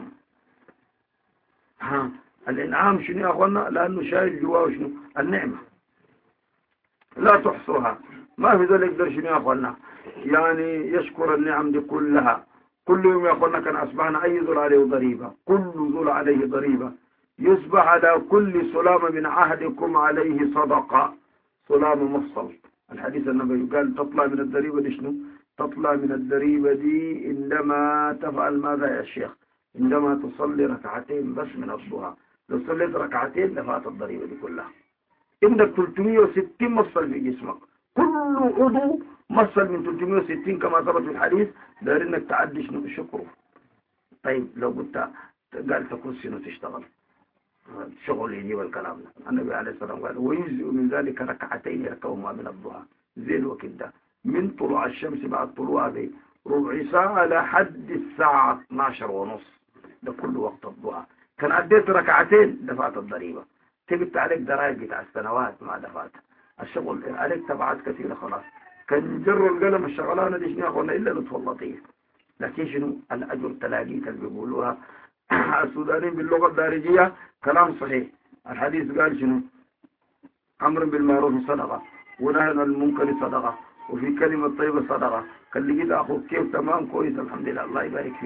ها الإنعام شنو يا أخوانا؟ لأنه شايل جواه شنو النعمة لا تحصوها. ما في ذلك يقدر شنو يا أخوانا يعني يشكر النعم دي كلها. كل يوم يا أخوانا كان أصبحنا أي ذل عليه ضريبة، كل ذل عليه ضريبة. يصبح على كل سلام من عهدكم عليه صدقة، سلام مفصل. الحديث النبي قال تطلع من الضريبة دي شنو؟ تطلع من الضريبة دي عندما تفعل ماذا يا شيخ؟ عندما تصلي ركعتين بس من الضحى. لو صليت ركعتين لفات الضريبة دي كلها. عندك ثلاثمئة وستين مفصل في جسمك، كل عضو مفصل من ثلاثمئة وستين كما ثبت في الحديث، دار انك تعدي شنو شكره. طيب لو قلت قال تكون شنو تشتغل شغل يجي والكلام ده. النبي عليه الصلاة والسلام قال ويجزئ من ذلك ركعتين يركوهما من الضحى، زي الوقت ده من طلوع الشمس بعد طلوعها بربع ساعة لحد الساعة اثني عشر ونص، ده كل وقت الضحى. كان أديت ركعتين دفعت الضريبة. تبت عليك ضرائب بتاع السنوات ما دفعت، الشغل عليك تبعات كثيرة خلاص. كان جر القلم الشغلانة دي شنو ياخذنا إلا لطف اللطيف. لكن شنو الأجر تلاقيت اللي بيقولوها السودانيين باللغة الدارجية كلام صحيح. الحديث قال شنو أمر بالمعروف صدقة ونهي عن المنكر صدقة وفي كلمة طيبة صدقة. كان لقيت أخوك كيف تمام كويس الحمد لله الله يبارك فيك.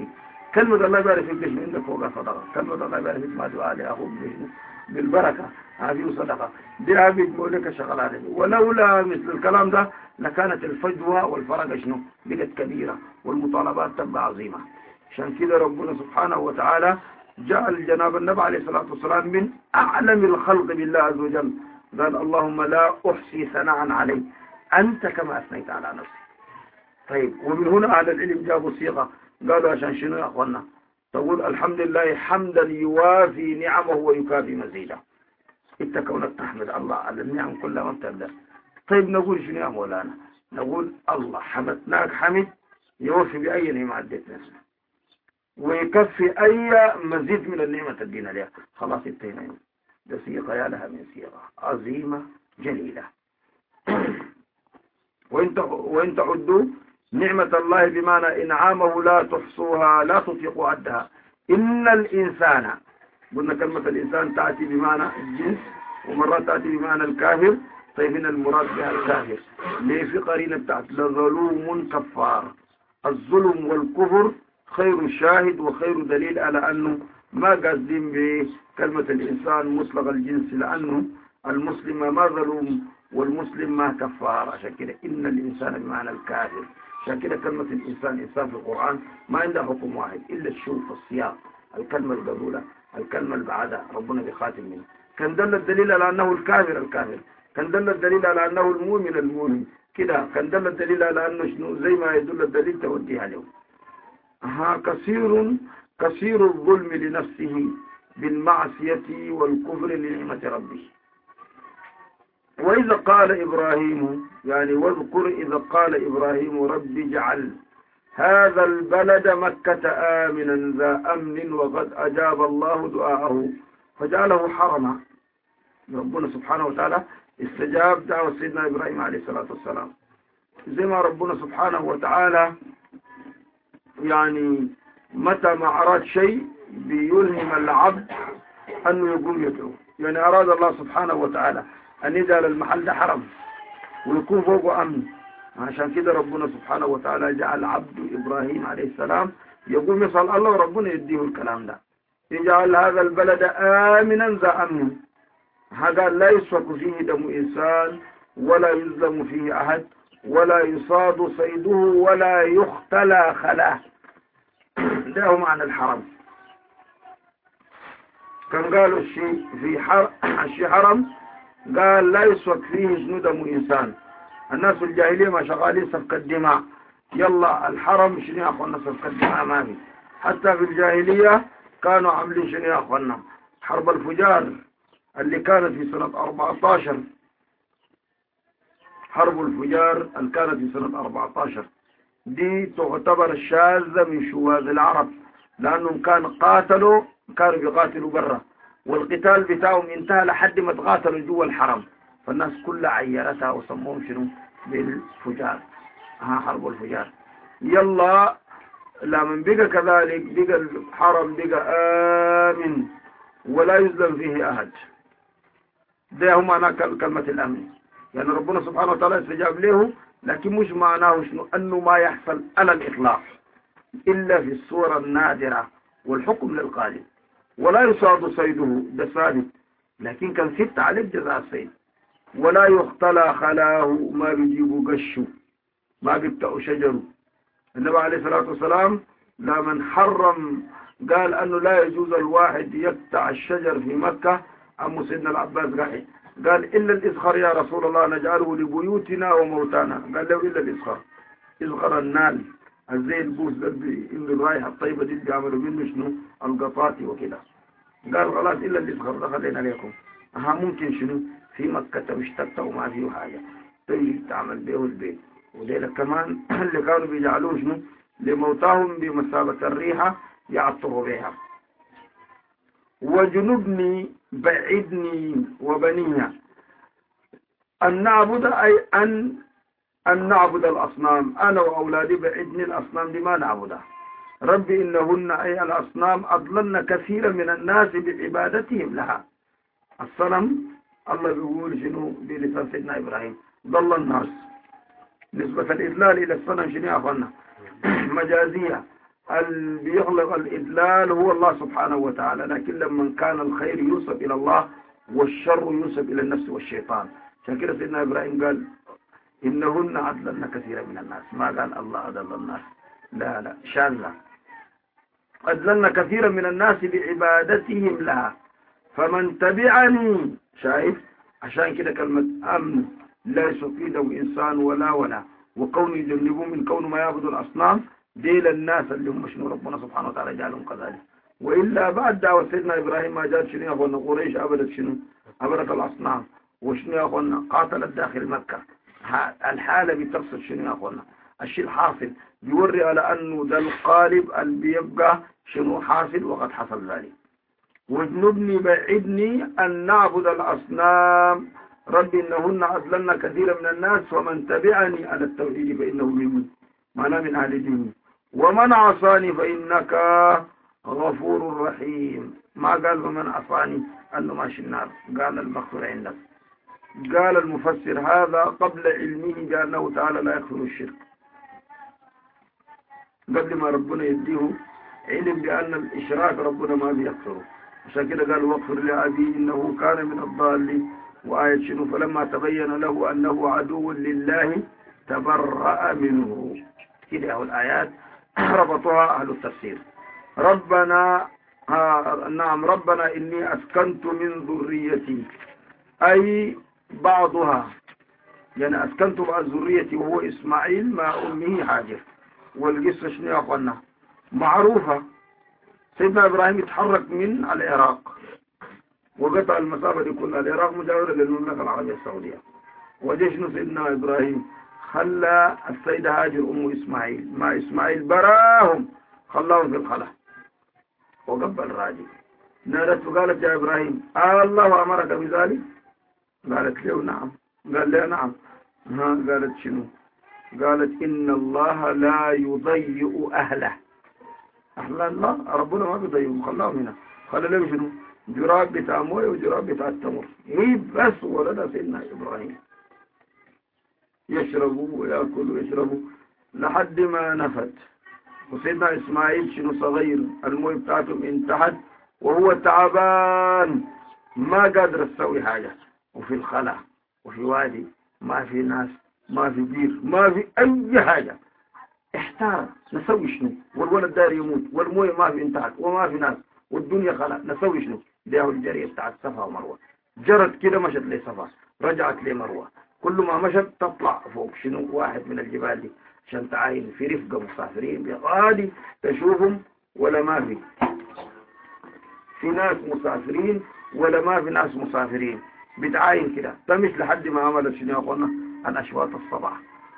كلمة الله يبارك فيك من عندك فوق صدقة، كلمة الله يبارك فيك ما دعاء لأخوك بالبركة هذه صدقة، دي عبيد بقولك شغلانة. ولولا مثل الكلام ده لكانت الفجوة والفرق شنو بقت كبيرة والمطالبات تبقى عظيمة. عشان كده ربنا سبحانه وتعالى جعل جناب النبي عليه الصلاة والسلام من أعلم الخلق بالله عز وجل، قال اللهم لا أحصي ثناء عليك أنت كما أثنيت على نفسي. طيب ومن هنا أهل العلم جابوا صيغة قالوا عشان شنو يا أخوانا؟ تقول الحمد لله حمدا يوافي نعمه ويكافي مزيده. انت كونك تحمد الله على النعم كلها وانت تقدر. طيب نقول شنو يا مولانا؟ نقول الله حمدناك حمد يوفي بأي نعمة عديتنا ويكفي أي مزيد من النعمة تدينا لها. خلاص انتهينا. ده صيغة يا لها من صيغة عظيمة جليلة. وانت وانت عدوا نعمة الله بمعنى إنعامه لا تحصوها لا تطيق عدها. إن الإنسان، قلنا كلمة الإنسان تأتي بمعنى الجنس ومرات تأتي بمعنى الكافر. طيب هنا المراد بها الكافر ليه؟ في قرينة بتاعت لظلوم كفار. الظلم والكفر خير شاهد وخير دليل على أنه ما قاصدين بكلمة الإنسان مطلق الجنس، لأنه المسلم ما ظلوم والمسلم ما كفار. عشان كده إن الإنسان بمعنى الكافر. عشان كده كلمة الإنسان إنسان في القرآن ما عندها حكم واحد إلا تشوف السياق، الكلمة القبولة، الكلمة البعدة ربنا بخاتم منه. كان دل الدليل على أنه الكافر الكافر، كان دل الدليل على أنه المؤمن المؤمن كده، كان دل الدليل على أنه شنو زي ما يدل الدليل توديها له. ها كثير كثير الظلم لنفسه بالمعصية والكفر لنعمة ربه. وإذا قال إبراهيم يعني واذكر إذا قال إبراهيم رب اجعل هذا البلد مكة آمنا ذا أمن وقد أجاب الله دعاءه فجعله حرما. ربنا سبحانه وتعالى استجاب دعوة سيدنا إبراهيم عليه الصلاة والسلام. زي ما ربنا سبحانه وتعالى يعني متى ما أراد شيء بيلهم العبد أنه يقوم يدعو. يعني أراد الله سبحانه وتعالى أن يجعل المحل ده حرم ويكون فوقه أمن. عشان كده ربنا سبحانه وتعالى جعل عبد إبراهيم عليه السلام يقوم يسأل الله وربنا يديه الكلام ده. يجعل هذا البلد آمنا ذا أمن. هذا لا يسفك فيه دم إنسان ولا يظلم فيه أحد ولا يصاد صيده ولا يختلى خلاه. ده هو معنى الحرم. كان قالوا الشيء في حر... الشيء حرم قال لا يسفك فيه جنود دم إنسان. الناس في الجاهلية ما شغالين سفك الدماء. يلا الحرم شنو يا أخوانا سفك الدماء ما في. حتى في الجاهلية كانوا عاملين شنو يا أخوانا حرب الفجار اللي كانت في سنة أربعة عشر. حرب الفجار اللي كانت في سنة أربعة عشر دي تعتبر شاذة من شواذ العرب، لأنهم كانوا قاتلوا كانوا بيقاتلوا برا والقتال بتاعهم انتهى لحد ما تقاتلوا جوا الحرم. فالناس كلها عيرتها وسموهم شنو بالفجار. ها حرب الفجار. يلا لما بقى كذلك بقى الحرم بقى آمن ولا يظلم فيه أحد. ده هو معنى كلمة الأمن. يعني ربنا سبحانه وتعالى استجاب له، لكن مش معناه شنو أنه ما يحصل على الإطلاق إلا في الصورة النادرة والحكم للغالب. ولا يصاد صيده ده ثابت، لكن كان ست عليه جزاء الصيد. ولا يختلى خلاه ما بيجيبوا قشه ما بيبتعوا شجره. النبي عليه الصلاة والسلام لمن حرم قال أنه لا يجوز الواحد يقطع الشجر في مكة. أم سيدنا العباس قال قال إلا الإزخر يا رسول الله نجعله لبيوتنا وموتانا. قال له إلا الإزخر. إزخر النال الزي البوس قلبي إن الرايحة الطيبة دي بيعملوا منه شنو القطاتي وكده. قال خلاص إلا الإزخر ده خلينا عليكم. أها ممكن شنو في مكة مش تقطع وما فيه حاجة تيجي تعمل به البيت. وديلا كمان اللي كانوا بيجعلوه شنو لموتاهم بمثابة الريحة يعطروا بها. وجنبني بعدني وبنيها أن نعبد أي أن أن نعبد الأصنام. أنا وأولادي بعدني الأصنام لما نعبدها. ربي إنهن أي الأصنام أضللن كثيرا من الناس بعبادتهم لها. الصنم الله بيقول شنو بلسان سيدنا إبراهيم ضل الناس. نسبة الإذلال إلى الصنم شنو يا أخوانا مجازية. اللي بيخلق الإدلال هو الله سبحانه وتعالى، لكن لما كان الخير ينسب إلى الله والشر ينسب إلى النفس والشيطان. عشان كده سيدنا إبراهيم قال إنهن أضللن كثيرا من الناس، ما قال الله أضل الناس، لا لا شاذة. أضللن كثيرا من الناس بعبادتهم لها فمن تبعني. شايف؟ عشان كده كلمة أمن لا يستفيده إنسان ولا ولا، وكون يجنبون من كون ما يعبد الأصنام ديل الناس اللي هم شنو ربنا سبحانه وتعالى جعلهم كذلك. وإلا بعد دعوة سيدنا إبراهيم ما جاءت شنو يا أخوانا قريش أبدت شنو أبدت الأصنام، وشنو يا أخوانا قاتلت داخل مكة. الحالة بتقصد شنو يا أخوانا الشيء الحاصل بيوري على أنه ده القالب اللي بيبقى شنو حاصل وقد حصل ذلك. واجنبني بعدني أن نعبد الأصنام ربي إنهن أضللن كثيرا من الناس ومن تبعني على التوحيد فإنه مني، معناه من أهل ديني، ومن عصاني فإنك غفور رحيم. ما قال ومن عصاني أنه ماشي النار، قال المغفرة عندك. قال المفسر هذا قبل علمه بأنه تعالى لا يغفر الشرك، قبل ما ربنا يديه علم بأن الإشراك ربنا ما بيغفره. عشان كده قال واغفر لأبي إنه كان من الضالين. وآية شنو فلما تبين له أنه عدو لله تبرأ منه. كده هو الآيات ربطوها أهل التفسير. ربنا آه نعم ربنا إني أسكنت من ذريتي، أي بعضها، يعني أسكنت بعض ذريتي وهو إسماعيل مع أمه هاجر. والقصة شنو يا أخوانا معروفة. سيدنا إبراهيم يتحرك من العراق وقطع المسافة دي كلها، العراق مجاورة للمملكة العربية السعودية. وجيش سيدنا إبراهيم خلى السيدة هاجر أم إسماعيل مع إسماعيل براهم، خلاهم في الخلا وقبل راجل. نادت وقالت يا إبراهيم الله أمرك بذلك؟ قالت له نعم. قال لها نعم. ها قالت شنو؟ قالت إن الله لا يضيء أهله. أهل الله ربنا ما بيضيئهم، خلاهم هنا. خلى لهم شنو؟ جراب بتاع مويه وجراب بتاع التمر، هي بس ولدها سيدنا إبراهيم يشربوا ويأكلوا ويشربوا لحد ما نفت. وسيدنا إسماعيل شنو صغير، المويه بتاعتهم انتهت وهو تعبان ما قادر يسوي حاجة، وفي الخلا وفي وادي ما في ناس ما في بير ما في أي حاجة. احتار نسوي شنو؟ والولد داير يموت والمويه ما في انتهت وما في ناس والدنيا خلا، نسوي شنو؟ ده الجريه بتاعت صفا ومروه. جرت كده مشت لصفا رجعت لمروه، كل ما مشت تطلع فوق شنو واحد من الجبال دي عشان تعاين في رفقه مسافرين بغادي تشوفهم ولا ما في في ناس مسافرين ولا ما في ناس مسافرين، بتعاين كده تمشي لحد ما عملت شنو يا اخوانا الاشواط الصباح.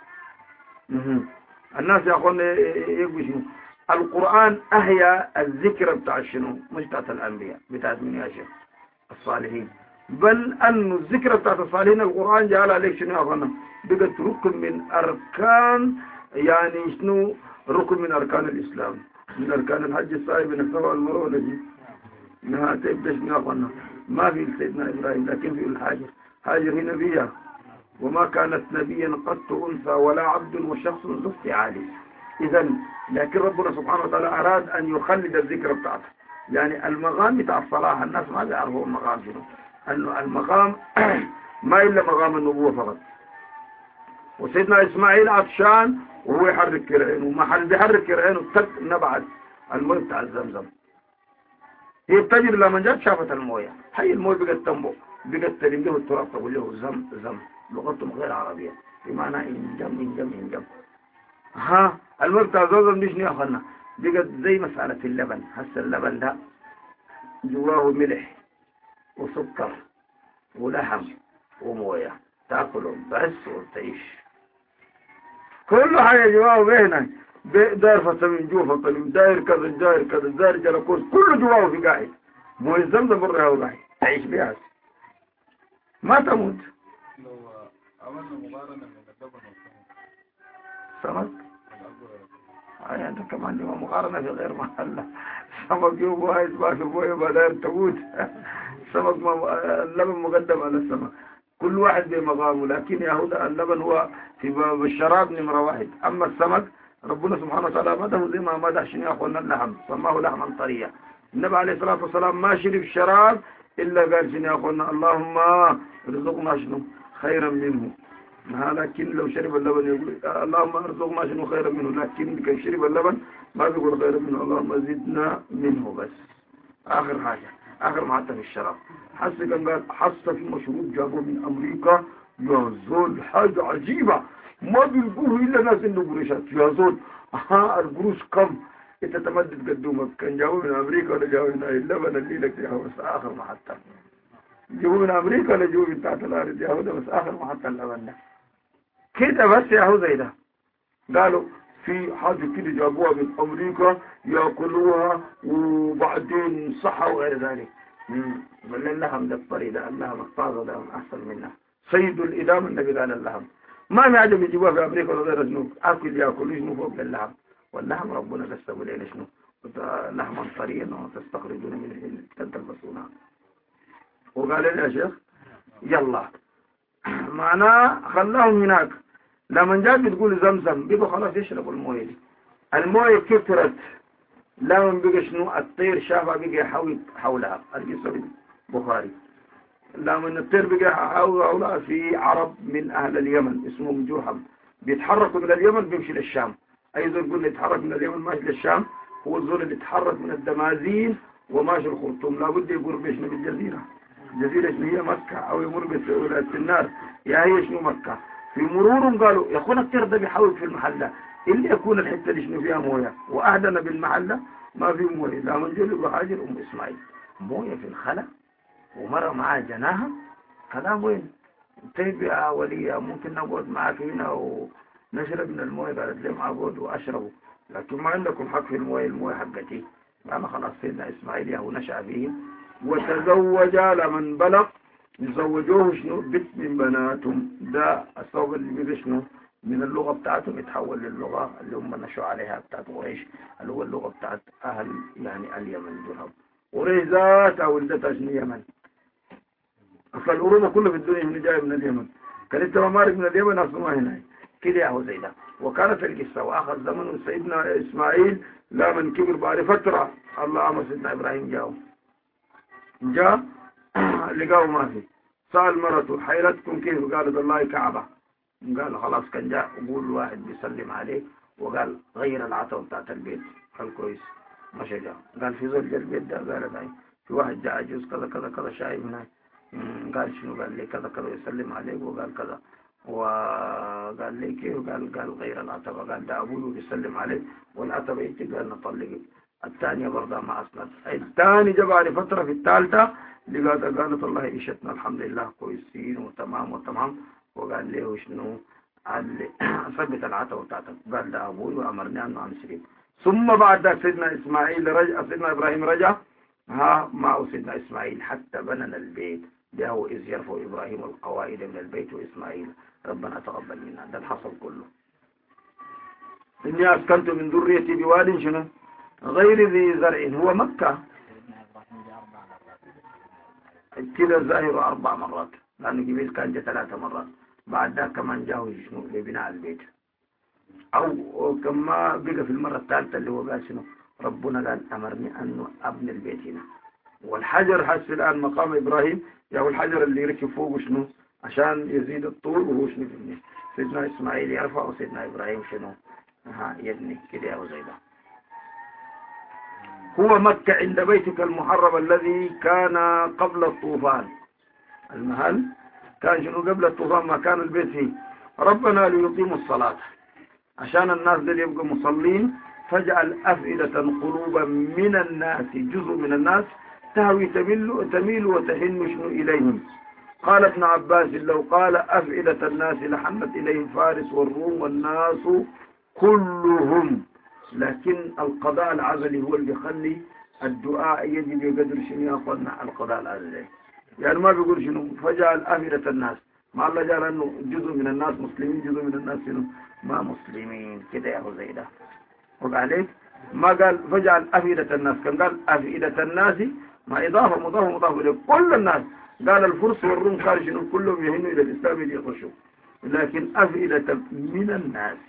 الناس يا اخوانا يقول شنو القرآن أهيا الذكر بتاع شنو مش بتاعت الأنبياء بتاعت من يا شيخ الصالحين، بل أن الذكر بتاعت الصالحين القرآن جعل عليك شنو يا أخوانا بقت ركن من أركان، يعني شنو ركن من أركان الإسلام، من أركان الحج الصائب من الصفا والمروة الذي إنها تبدأ شنو يا أخوانا. ما في سيدنا إبراهيم لكن في الحاجر، هاجر هي نبية وما كانت نبيا قط أنثى ولا عبد وشخص ذو استعالي. إذا لكن ربنا سبحانه وتعالى أراد أن يخلد الذكر بتاعته، يعني المقام بتاع الصلاة الناس ما بيعرفوا المقام شنو، أنه المقام ما إلا مقام النبوة فقط. وسيدنا إسماعيل عطشان وهو يحرك كرعينه، ومحل بيحرك كرعينه تك نبعت المويه بتاع الزمزم. هي بتجري لما جت شافت المويه، هي المويه بقت تنبو بقت تلم له التراب تقول له زم زم، لغتهم غير عربية بمعنى انجم انجم انجم. ها المويه بتاع الزمزم دي شنو يا اخوانا بقت زي مسألة اللبن. هسه اللبن ده جواه ملح وسكر ولحم ومويه تاكله بس وتعيش، كل حاجة جواه بهنا داير فصل من جوه فصل داير كذا داير كذا داير جلكوز كله جواه في قاعد، مويه الزمزم برا هو قاعد تعيش بيها ما تموت. لو عملنا مقارنة من اللبن سمك هاي انت كمان دي مقارنة في غير محلة. سمك يوم واحد ما في بويه ما داير تموت. سمك ما اللبن مقدم على السمك، كل واحد بمقامه، لكن يا هدى اللبن هو في باب الشراب نمرة واحد، أما السمك ربنا سبحانه وتعالى مده زي ما مدح شنو يا أخوانا اللحم سماه لحما طريا. النبي عليه الصلاة والسلام ما شرب شراب إلا قال شنو يا أخوانا اللهم ارزقنا شنو خيرا منه. لكن لو شرب اللبن يقول اللهم ارزقنا شنو خيرا منه، لكن كان شرب اللبن ما بيقول خيرا منه، اللهم زدنا منه بس. آخر حاجة آخر ما حتى في الشراب حس كان قال حس في مشروب جابوه من أمريكا يا زول حاجة عجيبة ما بيلقوه إلا ناس إنه قريشات يا زول. ها القروش كم تتمدد قدومك كان جابوه من أمريكا ولا جابوه من اللبن اللي لك يا بس آخر ما حتى جابوه من أمريكا ولا جابوه من تحت الأرض يا هذا بس آخر ما حتى اللبن كده بس يا هو زي ده. قالوا في حاجة كده جابوها من أمريكا يأكلوها وبعدين صحة وغير ذلك. بل اللحم ده الطري ده اللحم الطازة ده أحسن منه. سيد الإدام النبي قال اللحم ما نعجب يجيبوها في أمريكا ولا غير شنو أكل يأكلوا شنو فوق اللحم، واللحم ربنا قسم لنا شنو لحما طريا وتستخرجون منه تلبسونها. وقال لنا يا شيخ يلا معناه خلاهم هناك لما جاء بتقول زمزم بيبقى خلاص يشربوا المويه دي. المويه كثرت لما بقى شنو الطير شافها بقى يحاول حولها القصه البخاري. لما الطير بقى حولها في عرب من اهل اليمن اسمهم جرهم بيتحركوا من اليمن بيمشي للشام. اي زول يقول يتحرك من اليمن ماشي للشام هو الزول اللي يتحرك من الدمازين وماشي الخرطوم لابد يقول بشنو بالجزيره. الجزيره شنو هي مكه او يمر بولايه النار يا هي شنو مكه. في مرورهم قالوا يا اخونا الطير ده بيحاول في المحله اللي يكون الحته اللي شنو فيها مويه واهدنا بالمحله ما في مويه. لا من جل بحاجر ام اسماعيل مويه في الخلا ومره معاه جناها كلام وين طيب يا وليه ممكن نقعد معاك هنا ونشرب من المويه. قالت لي ما اقعد واشربه لكن ما عندكم حق في المويه المويه حقتي. انا خلاص سيدنا اسماعيل يا هو نشا فيه وتزوج لمن بلغ يزوجوه شنو بنت من بناتهم. ده الصوب اللي بيجي شنو من اللغة بتاعتهم يتحول للغة اللي هم نشوا عليها بتاعت قريش اللي هو اللغة بتاعت أهل يعني اليمن دول. قريش ذاتها ولدتها شنو اليمن. أصل الأوروبا كله في الدنيا من جاي من اليمن كانت ممارك من اليمن أصلا هنا كده يا هو زي ده. وكانت القصة وآخر زمن سيدنا إسماعيل لا من كبر بعد فترة الله أمر سيدنا إبراهيم جاء جاء لقاه ما في سأل مرته حيلتكم كيف قالت الله كعبة. قال خلاص كان جاء قول واحد بيسلم عليه وقال غير العتبة بتاعت البيت. قال كويس مشى جاء قال في زول البيت ده قال باي في واحد جاء عجوز كذا كذا كذا شايب هناك. قال شنو قال لي كذا كذا يسلم عليك وقال كذا وقال لي كيف قال قال غير العتبة. قال ده أبوه بيسلم عليك والعتبة يجي قال نطلقك. الثانية برضه ما أصلا الثاني جاء بعد فترة في الثالثة لقات قالت الله عيشتنا الحمد لله كويسين وتمام وتمام. وقال له شنو قال لي ثبت العتبة بتاعتك. قال ده أبوي وأمرني أن أمسك. ثم بعد ذلك سيدنا إسماعيل رجع سيدنا إبراهيم رجع ها معه سيدنا إسماعيل حتى بنى البيت. ده هو إذ يرفع إبراهيم القواعد من البيت وإسماعيل ربنا تقبل منا. ده الحصل كله. إني أسكنت من ذريتي بواد شنو غير ذي زرع هو مكة كده الزاهر أربع مرات لأنه جبريل كان جاء ثلاثة مرات. بعد ذلك كمان جاءوا شنو لبناء البيت أو كما بقى في المرة الثالثة اللي هو قال شنو ربنا قال أمرني أنه أبني البيت هنا. والحجر حس الآن مقام إبراهيم يا هو الحجر اللي يركب فوقه شنو عشان يزيد الطول وهو شنو في النص. سيدنا إسماعيل يرفع وسيدنا إبراهيم شنو ها يبني كده يا زي ده. هو مكة عند بيتك المحرم الذي كان قبل الطوفان. المهل كان شنو قبل الطوفان ما كان البيت فيه. ربنا ليقيموا الصلاة عشان الناس دول يبقوا مصلين فاجعل أفئدة قلوبا من الناس جزء من الناس تهوي تميل, تميل وتحن شنو إليهم. قال ابن عباس لو قال أفئدة الناس لحنت إليهم فارس والروم والناس كلهم. لكن القضاء العزلي هو اللي بيخلي الدعاء يجب يقدر شنو يقولنا القضاء العزلي. يعني ما بيقول شنو فجعل أفئدة الناس ما الله جعل أنه جزء من الناس مسلمين جزء من الناس شنو ما مسلمين كده يا أبو زيدة. وقالك ما قال فجعل أفئدة الناس كان قال أفئدة الناس ما إضافة مضافة مضافة إلى كل الناس. قال الفرس والروم قال شنو كلهم يهنوا إلى الإسلام يخشوا. لكن أفئدة من الناس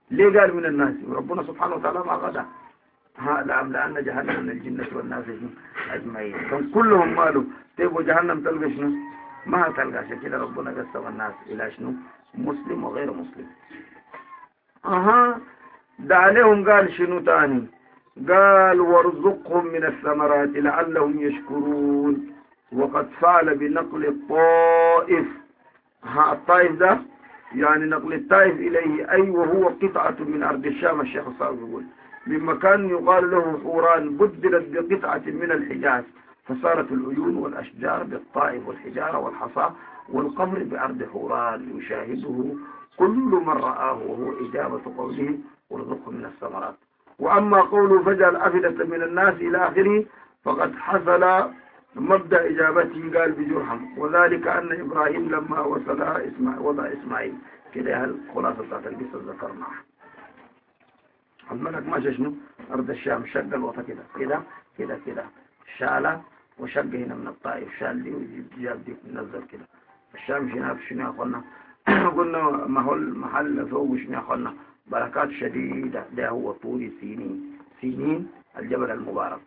ليه قال من الناس؟ وربنا سبحانه وتعالى ما غدا ها لأن جهنم من الجنة والناس أجمعين. كان كلهم مالوا تبوا جهنم تلقى شنو؟ ما تلقى. عشان كده ربنا قسم الناس إلى شنو؟ مسلم وغير مسلم. أها ده عليهم قال شنو تاني؟ قال وارزقهم من الثمرات لعلهم يشكرون. وقد فعل بنقل الطائف. ها الطائف ده يعني نقل الطائف إليه أي وهو قطعة من أرض الشام. الشيخ الصالح يقول من مكان يقال له حوران بدلت بقطعة من الحجاز فصارت العيون والأشجار بالطائف والحجارة والحصى والقبر بأرض حوران يشاهده كل من رآه وهو إجابة قوله وارزقهم من الثمرات. وأما قوله فجعل أفئدة من الناس إلى آخره فقد حصل مبدأ إجابته قال بجرهم وذلك أن إبراهيم لما وصل إسماعيل وضع إسماعيل كده الخلاصة بتاعت القصة ذكرناها. الملك ماشي شنو؟ أرض الشام شق الوطا كده كده كده كده شالة وشق هنا من الطائف شال دي ويجيب جاب دي نزل كده. الشام شنو شنو يا أخوانا؟ قلنا محل محل فوق شنو يا أخوانا؟ بركات شديدة. ده هو طول سينين سينين الجبل المبارك.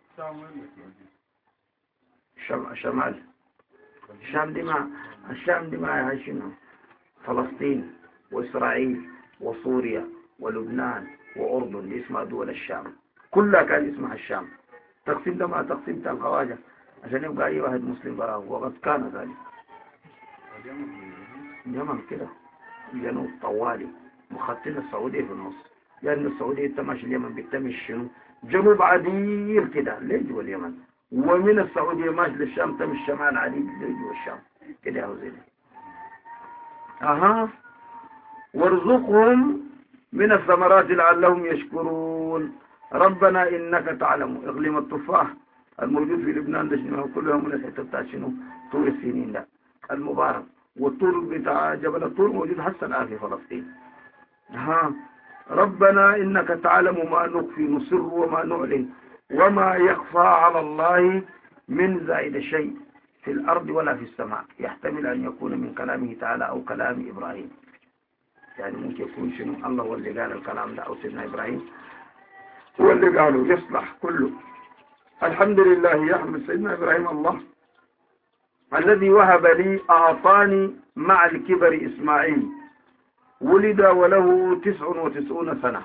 شم... شمال الشام دي ما الشام دي ما هي شنو؟ فلسطين وإسرائيل وسوريا ولبنان وأردن دي اسمها دول الشام كلها كان اسمها الشام. تقسيم ده ما تقسيم بتاع الخواجة عشان يبقى أي واحد مسلم براه وقد كان ذلك. اليمن كده جنوب طوالي مخطين السعودية في النص لأن يعني السعودية تماشي اليمن بيتمش شنو؟ جنوب عديل كده ليه جوا اليمن ومن السعودية ماشي للشام تمش شمال عديل ليه جوا الشام كده هو زي ده. أها وارزقهم من الثمرات لعلهم يشكرون. ربنا إنك تعلم إقليم التفاح الموجود في لبنان ده شنو كلهم من الحتة بتاع شنو؟ طور السنين ده المبارك والطور بتاع جبل الطور موجود حتى الآن في فلسطين. ها ربنا إنك تعلم ما نخفي نسر وما نعلن وما يخفى على الله من زائد شيء في الأرض ولا في السماء. يحتمل أن يكون من كلامه تعالى أو كلام إبراهيم يعني ممكن يكون شنو الله هو اللي قال الكلام ده أو سيدنا إبراهيم هو اللي قاله يصلح كله. الحمد لله يحمد سيدنا إبراهيم الله الذي وهب لي أعطاني مع الكبر إسماعيل ولد وله تسع وتسعون سنة.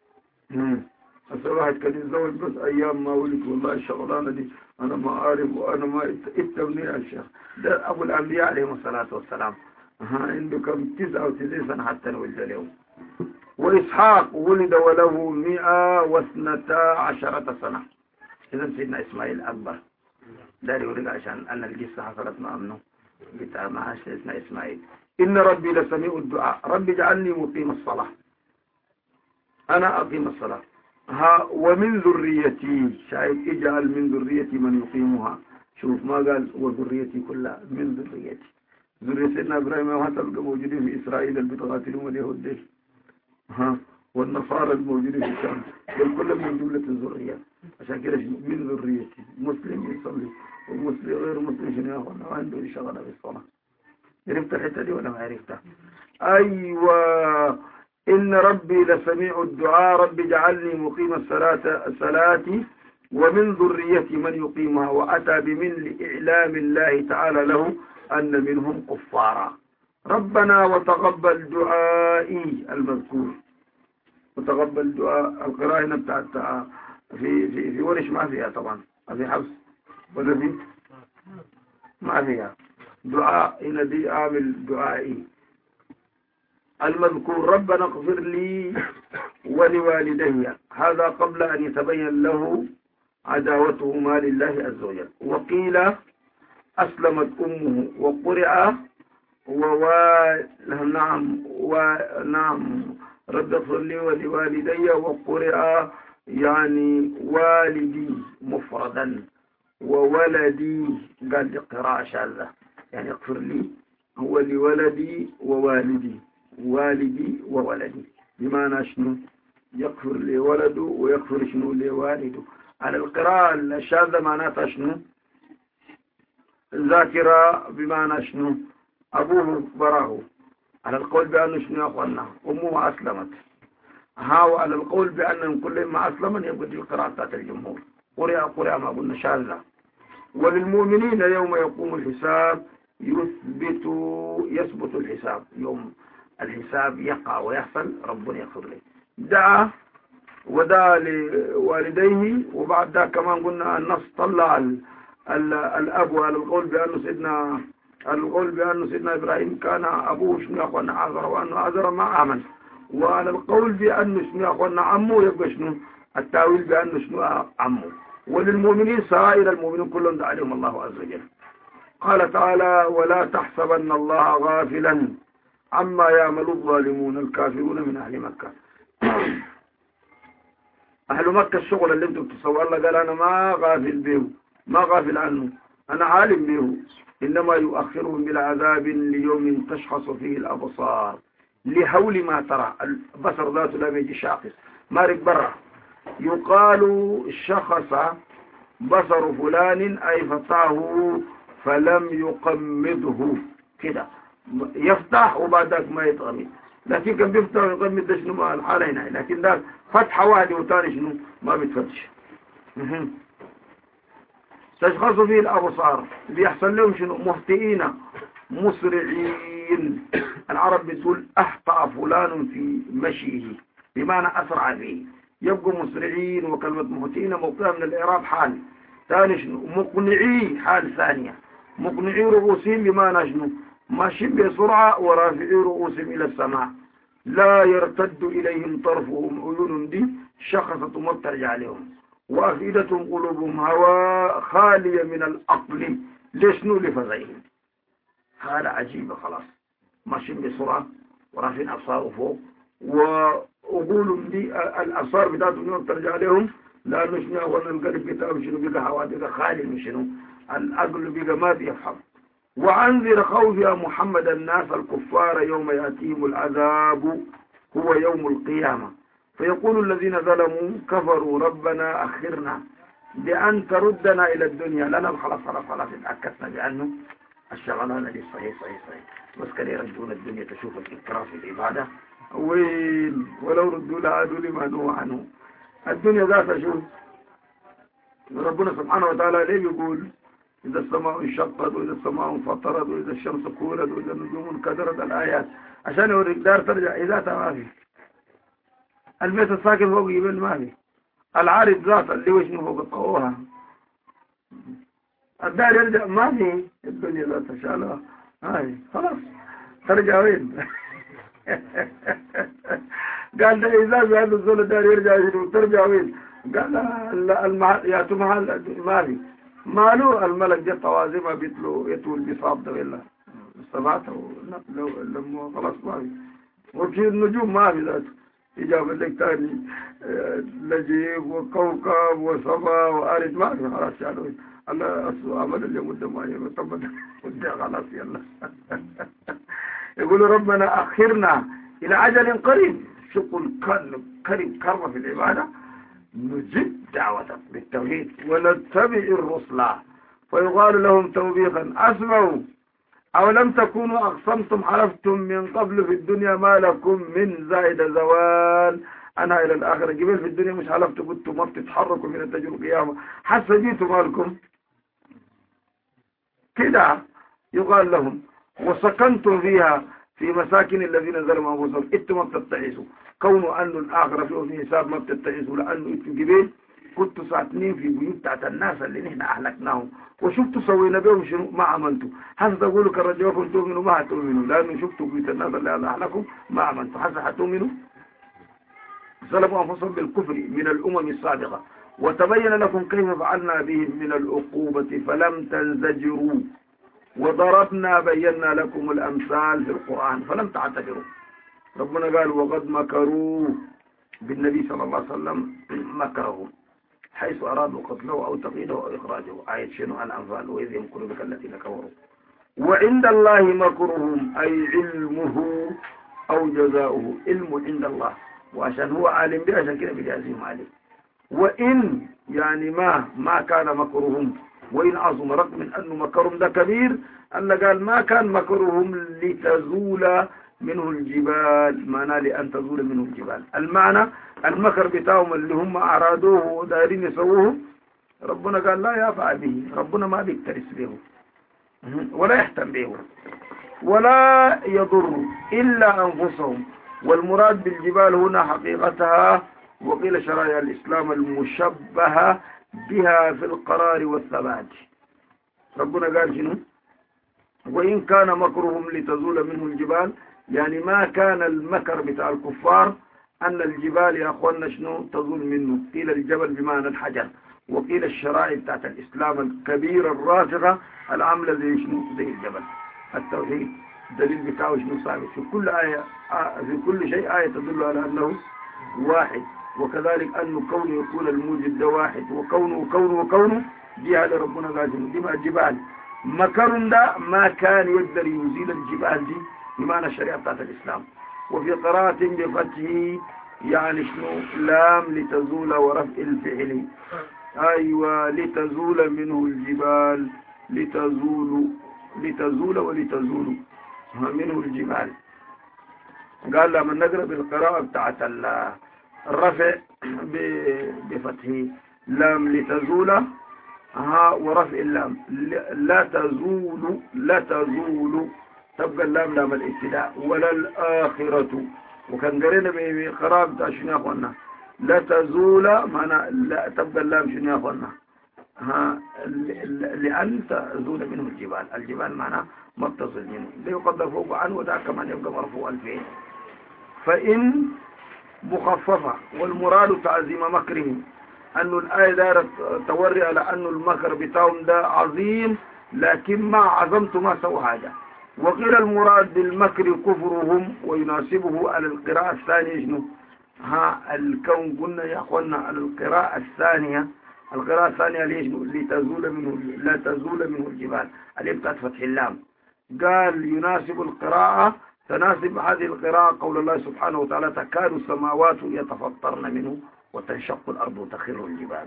هسه واحد كان يتزوج بس أيام ما ولد والله الشغلانة دي أنا ما أعرف وأنا ما اتبني يا شيخ. ده أبو الأنبياء عليهم الصلاة والسلام عنده كم تسعة وتسعين سنة حتى ولد له. وإسحاق ولد وله مئة واثنتا عشرة سنة. إذا سيدنا إسماعيل أكبر. داري ولد عشان أن القصة حصلت مع ابنه بتاع مع سيدنا إسماعيل. إن ربي لسميع الدعاء ربي اجعلني مقيم الصلاة أنا أقيم الصلاة ها ومن ذريتي شايف اجعل من ذريتي من يقيمها. شوف ما قال وذريتي كلها من ذريتي. ذرية سيدنا إبراهيم وهتلقى موجودين في إسرائيل اللي بتقاتلهم اليهود دي ها والنصارى الموجودين في الشام دول كلهم من جملة الذريات. عشان كده من ذريتي مسلم يصلي ومسلم غير مسلم شنو ياخذ عنده شغله بالصلاة. عرفت الحتة دي ولا ما عرفتها؟ أيوة إن ربي لسميع الدعاء ربي اجعلني مقيم الصلاة صلاتي ومن ذريتي من يقيمها. وأتى بمن لإعلام الله تعالى له أن منهم كفارا. ربنا وتقبل دعائي المذكور. وتقبل دعاء القراءة هنا بتاعت في في في ورش ما فيها طبعا في حفص ولا في ما فيها دعاء هنا دي أعمل دعائي المذكور. ربنا اغفر لي ولوالدي هذا قبل أن يتبين له عداوتهما لله عز وجل. وقيل أسلمت أمه وقرئ ووال نعم ونعم رب اغفر لي ولوالدي وقرئ يعني والدي مفردا وولدي قال لي قراءة شاذة يعني اغفر لي هو لولدي ووالدي والدي وولدي بمعنى شنو يغفر لي ولده ويغفر شنو لوالده. على القراءة الشاذة معناتها شنو ذاكرة بمعنى شنو أبوه براه. على القول بأنه شنو يا أخوانا أمه أسلمت. ها على القول بأن كل ما أسلم يبقى دي القراءة بتاعت الجمهور، قرئ قرئ ما قلنا شاذة. وللمؤمنين يوم يقوم الحساب يثبت يثبت الحساب، يوم الحساب يقع ويحصل ربنا يغفر له. دعا ودعا لوالديه، وبعد ذلك كمان قلنا النص طلع ال ال الأب على القول بأنه سيدنا القول بأنه سيدنا إبراهيم كان أبوه شنو يا أخوانا عازر، وأنه عازر ما آمن. وعلى القول بأنه شنو يا أخوانا عمه يبقى شنو التاويل بأنه شنو عمه. وللمؤمنين سرائر المؤمنين كلهم دعا عليهم الله عز وجل. قال تعالى ولا تحسبن الله غافلا عما يعمل الظالمون الكافرون من أهل مكة. أهل مكة الشغل اللي انتم بتصور الله قال أنا ما غافل به، ما غافل عنه، أنا عالم به، إنما يؤخرهم بالعذاب ليوم تشخص فيه الأبصار لهول ما ترى. البصر ذاته لا يجي شاخص مارك برا. يقال شخص بصر فلان أي فتاه فلم يقمضه كده، يفتح وبعدك ما يتغمض، لكن كان بيفتح ويقمض ده شنو مع الحالة هنا، لكن ده فتحة واحدة وثاني شنو ما بيتفتش. تشخص فيه الأبصار بيحصل لهم شنو مهتئين مسرعين. العرب بتقول أحطأ فلان في مشيه بمعنى أسرع فيه، يبقوا مسرعين. وكلمة مهتئين موقعها من الإعراب حال ثاني شنو مقنعي، حال ثانية مقنعي رؤوسهم بمعنى شنو ماشيين بسرعة ورافعي رؤوسهم إلى السماء لا يرتد إليهم طرفهم، عيون دي شخصت وما بترجع عليهم، وأفئدتهم قلوبهم هواء خالية من العقل لشنو لفزعهم. هذا عجيبة خلاص ماشيين بسرعة ورافعين أبصارهم فوق، وأقولهم دي الأبصار بتاعتهم ما بترجع عليهم لأنه شنو هو القلب بتاعهم شنو بقى هواء بقى خالي من شنو العقل بقى ما بيفهم. وأنذر خوف يا محمد الناس الكفار يوم يأتيهم العذاب هو يوم القيامة فيقول الذين ظلموا كفروا ربنا أخرنا بأن تردنا إلى الدنيا لنا خلاص خلاص خلاص اتأكدنا بأنه الشغلانة دي صحيح صحيح صحيح، بس كان يرجون الدنيا تشوف الإكراه في العبادة وين ولو ردوا لعادوا لما نهوا عنه. الدنيا ذات شوف ربنا سبحانه وتعالى ليه بيقول إذا السماء انشقت وإذا السماء انفطرت وإذا الشمس كورت وإذا النجوم انكدرت الآيات عشان يوريك دار ترجع إذا ما في البيت الساكن فوق جبل ما في العارض ذات اللي وشنه فوق القوها الدار يرجع ما في الدنيا ذات شالها هاي خلاص ترجع وين قال ده إذا بهذا الزول الدار يرجع ترجع وين قال المحل يا تمحل ما في مالو الملك جاء طوازمها بيتلو يتول بصاب ده ولا سبعته لما خلاص ما في وفي النجوم ما في ذاته إجابة لك تاني نجيب وكوكب وسما وآرد ما في خلاص شالوا الله أسوأ عمل اللي مدة ما يمتمد مدة خلاص يلا يقول ربنا أخرنا إلى عجل قريب شكل كريم كرم في العبادة نجب دعوتك بالتوحيد ونتبع الرسل فيقال لهم توبيخا أسمعوا أو لم تكونوا أقسمتم حلفتم من قبل في الدنيا ما لكم من زائد زوال. أنا إلى الآخرة جبال في الدنيا مش حلفتوا قلتوا ما بتتحركوا من الدجل القيامة حتى جيتوا مالكم كده. يقال لهم وسكنتم فيها في مساكن الذين ظلموا أنفسهم إنتم ما بتتعسوا كونوا أنه الآخرة فيه حساب ما بتتعسوا لأنه إنتم جبال كنتوا ساكنين في بيوت بتاعت الناس اللي نحن أهلكناهم وشفتوا سوينا بهم شنو ما عملتوا. حتى تقولوا كرجوكم تؤمنوا ما هتؤمنوا لأنه شفتوا بيوت الناس اللي أهلكم ما عملتوا حتى هتؤمنوا. ظلموا أنفسهم بالكفر من الأمم السابقة وتبين لكم كيف فعلنا بهم من العقوبة فلم تنزجروا وضربنا بينا لكم الأمثال في القرآن فلم تعتبروا. ربنا قال وقد مكروا بالنبي صلى الله عليه وسلم مكرهم حيث أرادوا قتله أو تقييده أو إخراجه. آية شنو الأنفال وإذ يمكر بك الذين كفروا وعند الله مكرهم أي علمه أو جزاؤه. علم عند الله وعشان هو عالم به عشان كده بجازيهم عليه. وإن يعني ما ما كان مكرهم وإن عظم رغم من أنه مكرهم ده كبير. الله قال ما كان مكرهم لتزول منه الجبال، معنى لأن تزول منه الجبال. المعنى المكر بتاعهم اللي هم أرادوه ودايرين يسووه ربنا قال لا يفعل به، ربنا ما بيكترث به ولا يهتم به ولا يضر إلا أنفسهم. والمراد بالجبال هنا حقيقتها، وقيل شرائع الإسلام المشبهة بها في القرار والثبات. ربنا قال شنو؟ وإن كان مكرهم لتزول منه الجبال، يعني ما كان المكر بتاع الكفار أن الجبال يا أخوانا شنو تزول منه. قيل الجبل بمعنى الحجر، وقيل الشرائع بتاعت الإسلام الكبيرة الراسخة العاملة زي شنو؟ زي الجبل. التوحيد الدليل بتاعه شنو ثابت في كل آية، في كل شيء آية تدل على أنه واحد، وكذلك أنه كونه يكون الموجد ده واحد، وكونه وكونه وكونه دي على ربنا قال دي ما الجبال. مكر ده ما كان يقدر يزيل الجبال دي بمعنى الشريعة بتاعت الإسلام. وفي قراءة بفتحه يعني شنو لام لتزول ورفع الفعل، أيوة لتزول منه الجبال، لتزول لتزول ولتزول منه الجبال. قال لما نقرأ بالقراءة بتاعت الرفع بفتحه لام لتزول ها ورفع اللام لا تزول لا تزول تبقى اللام لام الابتداء ولا الآخرة. وكان قرينا بقراءة بتاع شنو يا أخوانا لا تزول معنى لا تبقى اللام شنو يا أخوانا ها لأن تزول منه الجبال. الجبال معناه ما بتصل منه، ده يقدر فوق عنه وده كمان يبقى مرفوع الفعل. فإن مخففة والمراد تعظيم مكرهم، أنه الآية دارت توري على أنه المكر بتاعهم ده عظيم، لكن ما عظمته ما سوى حاجة. وقيل المراد بالمكر كفرهم، ويناسبه على القراءة الثانية شنو ها الكون. قلنا يا أخوانا على القراءة الثانية، القراءة الثانية ليش لتزول منه لا تزول منه الجبال اللي بتاعت فتح اللام. قال يناسب القراءة، تناسب هذه القراءة قول الله سبحانه وتعالى تكاد السماوات يتفطرن منه وتنشق الأرض وتخر الجبال.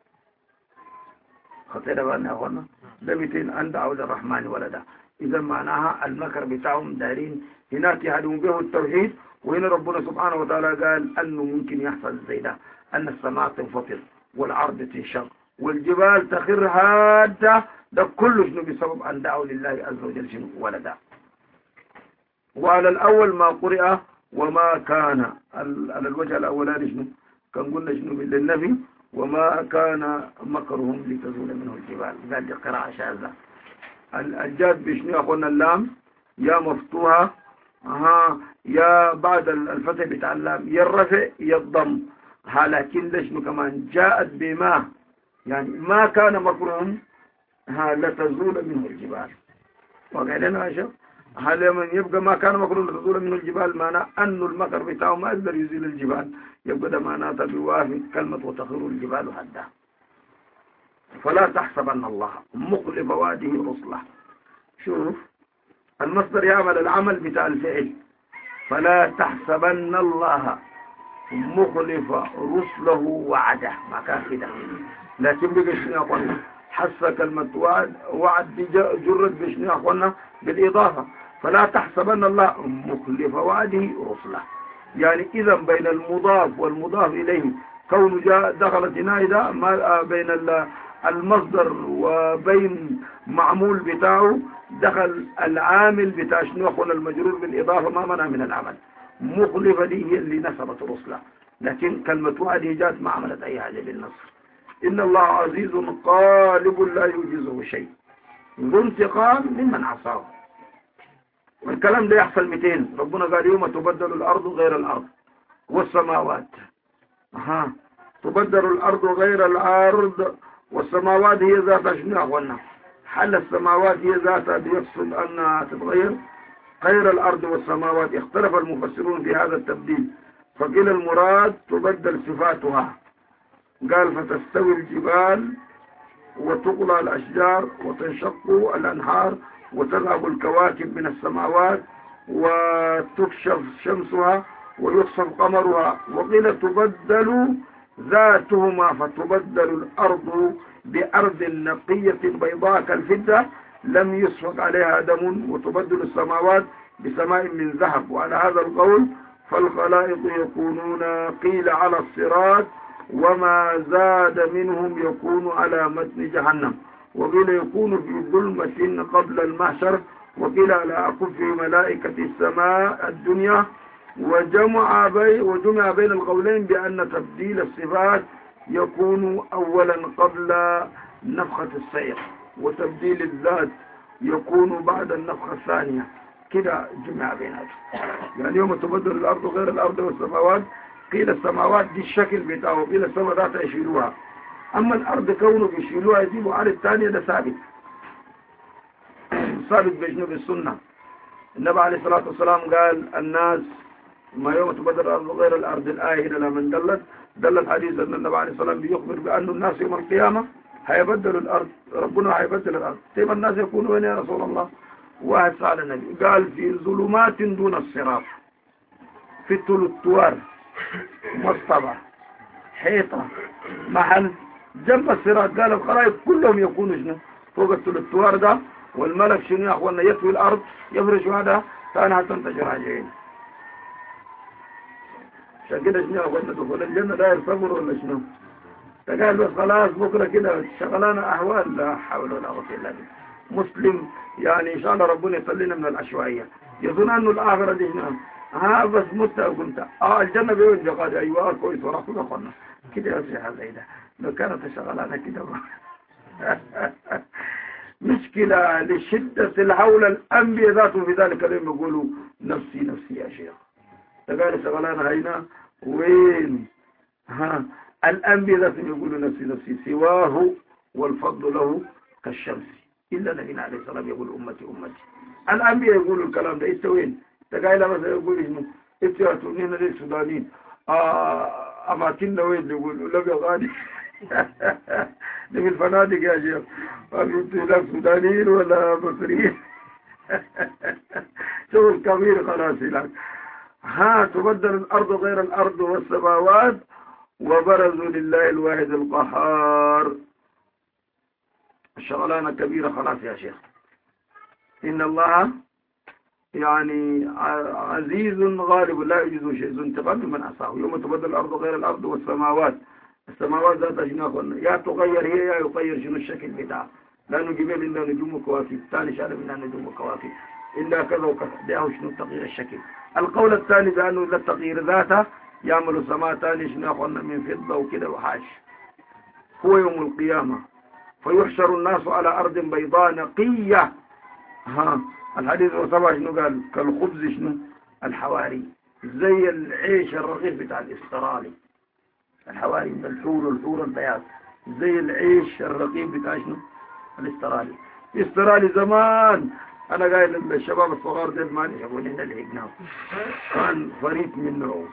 خطيرة بقى يا أخوانا ده ميتين أن دعوا للرحمن ولدا. إذا معناها المكر بتاعهم دارين هناك يهدون به التوحيد، وهنا ربنا سبحانه وتعالى قال أنه ممكن يحصل زي ده، أن السماء تنفطر والأرض تنشق والجبال تخر هادة، ده كله شنو بسبب أن دعوا لله عز وجل شنو ولدا. وعلى الأول ما قرئ وما كان على الوجه الأولاني شنو كان قلنا شنو للنبي وما كان مكرهم لتزول منه الجبال. قال دي قراءة شاذة. الجاد بشنو ياخذنا اللام يا مفتوحة ها يا بعد الفتح بتاع اللام يا الرفع يا الضم ها، لكن لشنو كمان جاءت بما يعني ما كان مكرهم ها لتزول منه الجبال. وقعدنا يا شيخ هل من يبقى ما كان مكرهم لتزول منه الجبال معناه أنه المكر بتاعه ما يقدر يزيل الجبال، يبقى ده معناته بيوافق كلمة وتخر الجبال حدا. فلا تحسبن الله مخلف وعده رسله. شوف المصدر يعمل العمل بتاع الفعل، فلا تحسبن الله مخلف رسله وعده ما كان كده، لكن بقى شنو يا اخوانا حس كلمة وعد وعد جرد بشنو يا اخوانا بالإضافة. فلا تحسبن الله مخلف وعده رسله، يعني إذا بين المضاف والمضاف إليه كون جاء دخلت نائدة ما بين المصدر وبين معمول بتاعه دخل العامل بتاع شنو اخونا المجرور بالإضافة ما منع من العمل. مخلفة دي هي اللي نسبت رسله، لكن كلمة وعده جاءت ما عملت أي حاجة بالنصر. إن الله عزيز قالب لا يوجزه شيء ذو انتقام ممن عصاه. والكلام ده يحصل مئتين. ربنا قال يوم تبدل الأرض غير الأرض والسماوات ها تبدل الأرض غير الأرض والسماوات هي ذاتها شنو أخوانا حل السماوات هي ذاتها بيقصد أنها تتغير غير الأرض والسماوات. اختلف المفسرون في هذا التبديل، فقيل المراد تبدل صفاتها، قال فتستوي الجبال وتقلى الأشجار وتنشق الأنهار وتذهب الكواكب من السماوات وتكشف شمسها ويخسف قمرها. وقيل تبدل ذاتهما فتبدل الأرض بأرض نقية بيضاء كالفضة لم يسفك عليها دم، وتبدل السماوات بسماء من ذهب. وعلى هذا القول فالخلائق يكونون قيل على الصراط، وما زاد منهم يكون على متن جهنم، وقيل يكون في ظلمة قبل المحشر، وقيل على أكف ملائكة السماء الدنيا. وجمع بين وجمع بين القولين بأن تبديل الصفات يكون أولا قبل نفخة الصيق، وتبديل الذات يكون بعد النفخة الثانية. كده جمع بيناتهم. يعني يوم تبدل الأرض غير الأرض والسماوات، قيل السماوات دي الشكل بتاعه، وقيل السماء ذاتها يشيلوها. أما الأرض كونه بيشيلوها يجيبوا على الثانية، ده ثابت ثابت بجنوب السنة. النبي عليه الصلاة والسلام قال الناس ما يوم تبدل الأرض غير الأرض، الآية هنا لمن دلت دل الحديث أن النبي عليه الصلاة والسلام بيخبر بأن الناس يوم القيامة هيبدلوا الأرض، ربنا هيبدل الأرض. كيف الناس يكونوا وين يا رسول الله؟ واحد سأل النبي قال في ظلمات دون الصراط، في التلتوار، مصطبة، حيطة، محل جنب الصراط. قال الخلائق كلهم يكونوا شنو فوق التلتوار ده، والملك شنو يا أخوانا يطوي الأرض يفرش هذا كانها تنتشر عجين. عشان كده شنو يا أخوانا دخول الجنة داير صبر ولا شنو؟ فقال بس خلاص بكرة كده شغلانة أحوال، لا حول ولا قوة إلا بالله. مسلم يعني إن شاء الله ربنا يصلينا من العشوائية، يظن أنه الآخرة دي هنا ها بس مت وكنت اه الجنة بيوين جقاد أيوة كويس ورحمة قلنا كده يا سيحة زي ده. لو كانت شغلانة كده مشكلة لشدة الحول. الأنبياء ذاتهم في ذلك اليوم يقولوا نفسي نفسي يا شيخ. فقال شغلانة هينا وين ها الأنبياء ذاتهم يقولوا نفسي نفسي سواه والفضل له كالشمس، إلا نبينا عليه السلام يقول أمتي أمتي. الأنبياء يقولوا الكلام ده. إنت وين؟ تقايل مثلا يقول إنه إنت أتونين للسودانيين آه أماكننا وين؟ يقولوا لم يغاني ده في الفنادق يا شيخ. أنتوا لا سودانيين ولا مصريين شغل كبير خلاص لك. ها تبدل الأرض غير الأرض والسماوات وبرزوا لله الواحد القهار. الشغلانة كبيرة خلاص يا شيخ. إن الله يعني عزيز غالب لا يجوز شيء، ذو انتقام من عصاه. يوم تبدل الأرض غير الأرض والسماوات، السماوات ذاتها شنو يا تغير هي يا يغير شنو الشكل بتاعها. لا نجيب إلا نجوم وكواكب، ثاني شارب إلا نجوم وكواكب إلا كذا وكذا. ده شنو تغيير الشكل. القول الثاني بأنه إذا التغيير ذاته يعمل سماء ثاني شنو ياخذنا من فضة وكذا وحاش. هو يوم القيامة فيحشر الناس على أرض بيضاء نقية. ها الحديث الرسول شنو قال؟ كالخبز شنو الحواري، زي العيش الرغيف بتاع الاسترالي. الحواري من الحور والحور البياض، زي العيش الرغيف بتاع شنو الاسترالي. استرالي زمان انا قايل للشباب الصغار ده ما يقولون لنا لحقناه، كان فريق منه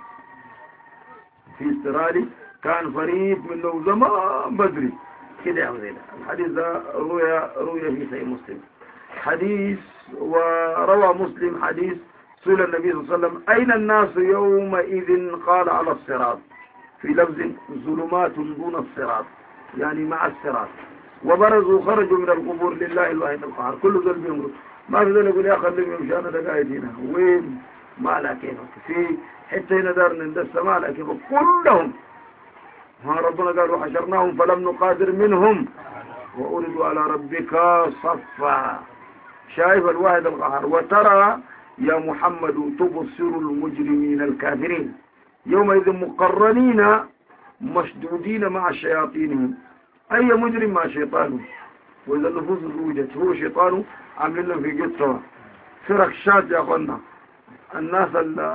في استرالي، كان فريق منه زمان بدري كده يا زين. الحديث ده روي روي في صحيح مسلم. حديث وروى مسلم حديث سئل النبي صلى الله عليه وسلم أين الناس يومئذ؟ قال على الصراط، في لفظ ظلمات دون الصراط يعني مع الصراط. وبرزوا خرجوا من القبور لله الواحد القهار. كل ذل بيمرض ما في ذل يقول يا خليهم يمشي أنا دقايد هنا وين ما لكن في حتى هنا دار ندس ما لكن كلهم ها ربنا قال وحشرناهم فلم نقادر منهم وأردوا على ربك صفا. شايف الواحد القهار. وترى يا محمد تبصر المجرمين الكافرين يومئذ مقرنين مشدودين مع شياطينهم. أي مجرم مع شيطانه، وإذا النفوس زوجت هو شيطانه عاملين لهم في قصة في ركشات يا أخوانا. الناس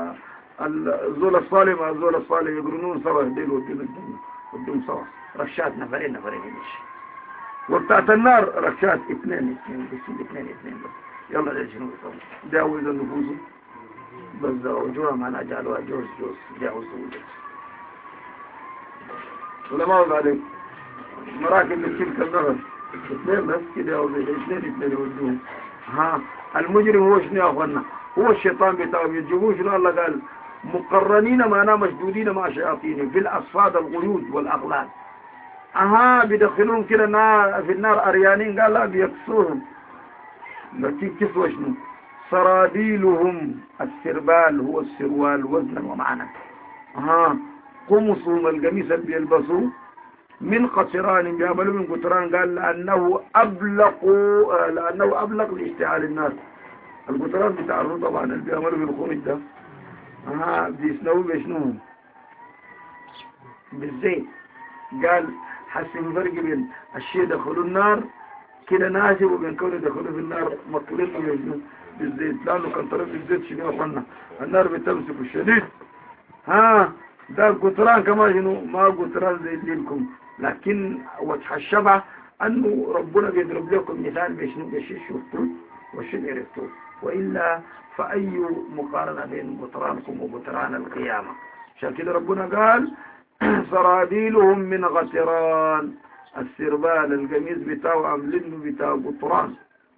الزول الصالح مع الزول الصالح يقرنون سوا يدين ودين الجنة ودين سوا ركشات نفرين نفرين يمشي. وبتاعت النار ركشات اثنين اثنين بس اثنين اثنين بس. يلا ليش شنو يسوي؟ داووا إذا النفوس بس داوجوها معنا جعلوها جوز جوز داووا زوجت. ولا ما هو عليك مراكب من تلك النهر اثنين بس كده اثنين اثنين يودوهم. ها المجرم هو شنو يا اخوانا؟ هو الشيطان بتاعهم يجيبوه شنو الله قال؟ مقرنين معنا مشدودين مع شياطينهم في الاصفاد القيود والاغلال. اها بيدخلون كده نار في النار اريانين. قال لا بيكسوهم. لكن كسوة شنو؟ سراديلهم السربال هو السروال وزنا ومعنى ها قمصهم القميص اللي بيلبسوه من قطران بيعملوا من قطران قال لأنه أبلق لأنه أبلق لاشتعال الناس. القطران بتعرضوا طبعا اللي بيعملوا بالخمج ده ها بيسنوه بيشنوه بالزيت. قال حسن فرق بين الشيء دخلوا النار كده ناشف وبين كونه دخلوا في النار مطلين ويشنوه بالزيت لأنه كان طرف الزيت شنو أخوانا النار بتمسك الشديد. ها ده القطران كمان شنو ما قطران زي دينكم لكن وجه الشبع أنه ربنا بيضرب لكم مثال بشنو بشي شفتوه وشنو عرفتوه وإلا فأي مقارنة بين قطرانكم وقطران القيامة. عشان كده ربنا قال سراديلهم من غطران السربال القميص بتاعه عاملينه بتاع قطران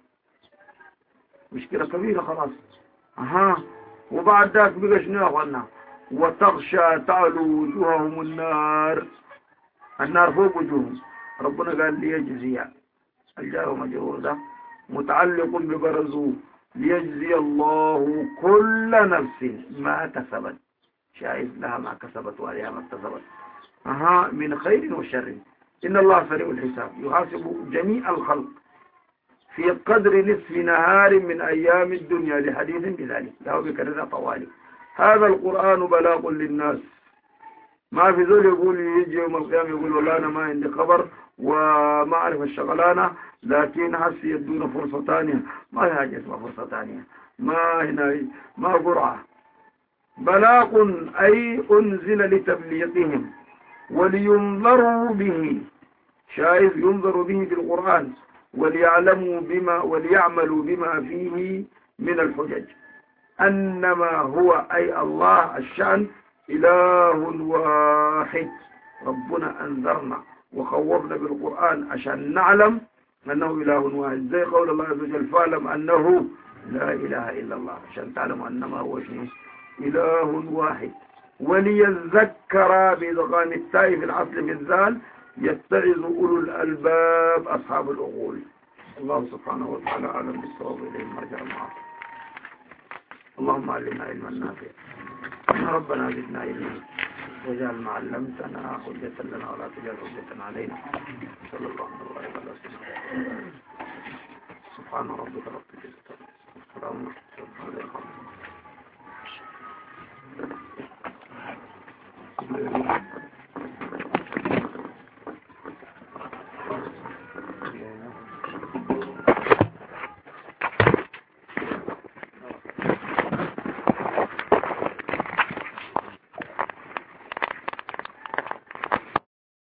مشكلة كبيرة خلاص. أها وبعد ذاك بقى شنو يا أخوانا وتغشى تعلو وجوههم النار النار فوق وجوههم. ربنا قال ليجزي الجار مجرور ده متعلق ببرزه ليجزي الله كل نفس ما كسبت شايف لها ما كسبت وعليها ما اكتسبت أها من خير وشر إن الله سريع الحساب يحاسب جميع الخلق في قدر نصف نهار من أيام الدنيا لحديث بذلك له بكرر طوالي. هذا القرآن بلاغ للناس ما في ذول يقول يجي يوم القيامة يقول والله أنا ما عندي خبر وما أعرف الشغلانة لكن حسي يدون فرصة ثانية. ما هي حاجة اسمها فرصة ثانية ما هنا ما قرعة. بلاغ أي أنزل لتبليغهم ولينظروا به شايف ينظر به في القرآن وليعلموا بما وليعملوا بما فيه من الحجج أنما هو أي الله الشأن إله واحد. ربنا أنذرنا وخوفنا بالقرآن عشان نعلم أنه إله واحد زي قول الله عز وجل فاعلم أنه لا إله إلا الله عشان تعلم أنما هو شنو إله واحد. وليذكر بإدغام التاء في العصل في الذال يتعظ أولو الألباب أصحاب العقول. الله سبحانه وتعالى أعلم بالصواب إليه المرجع المعاصر. اللهم علمنا علما نافعا ربنا زدنا علما واجعل ما علمتنا حجة لنا ولا تجعل حجة علينا. صلى الله عليه وسلم. سبحان ربك رب العزة والسلام على المرسلين.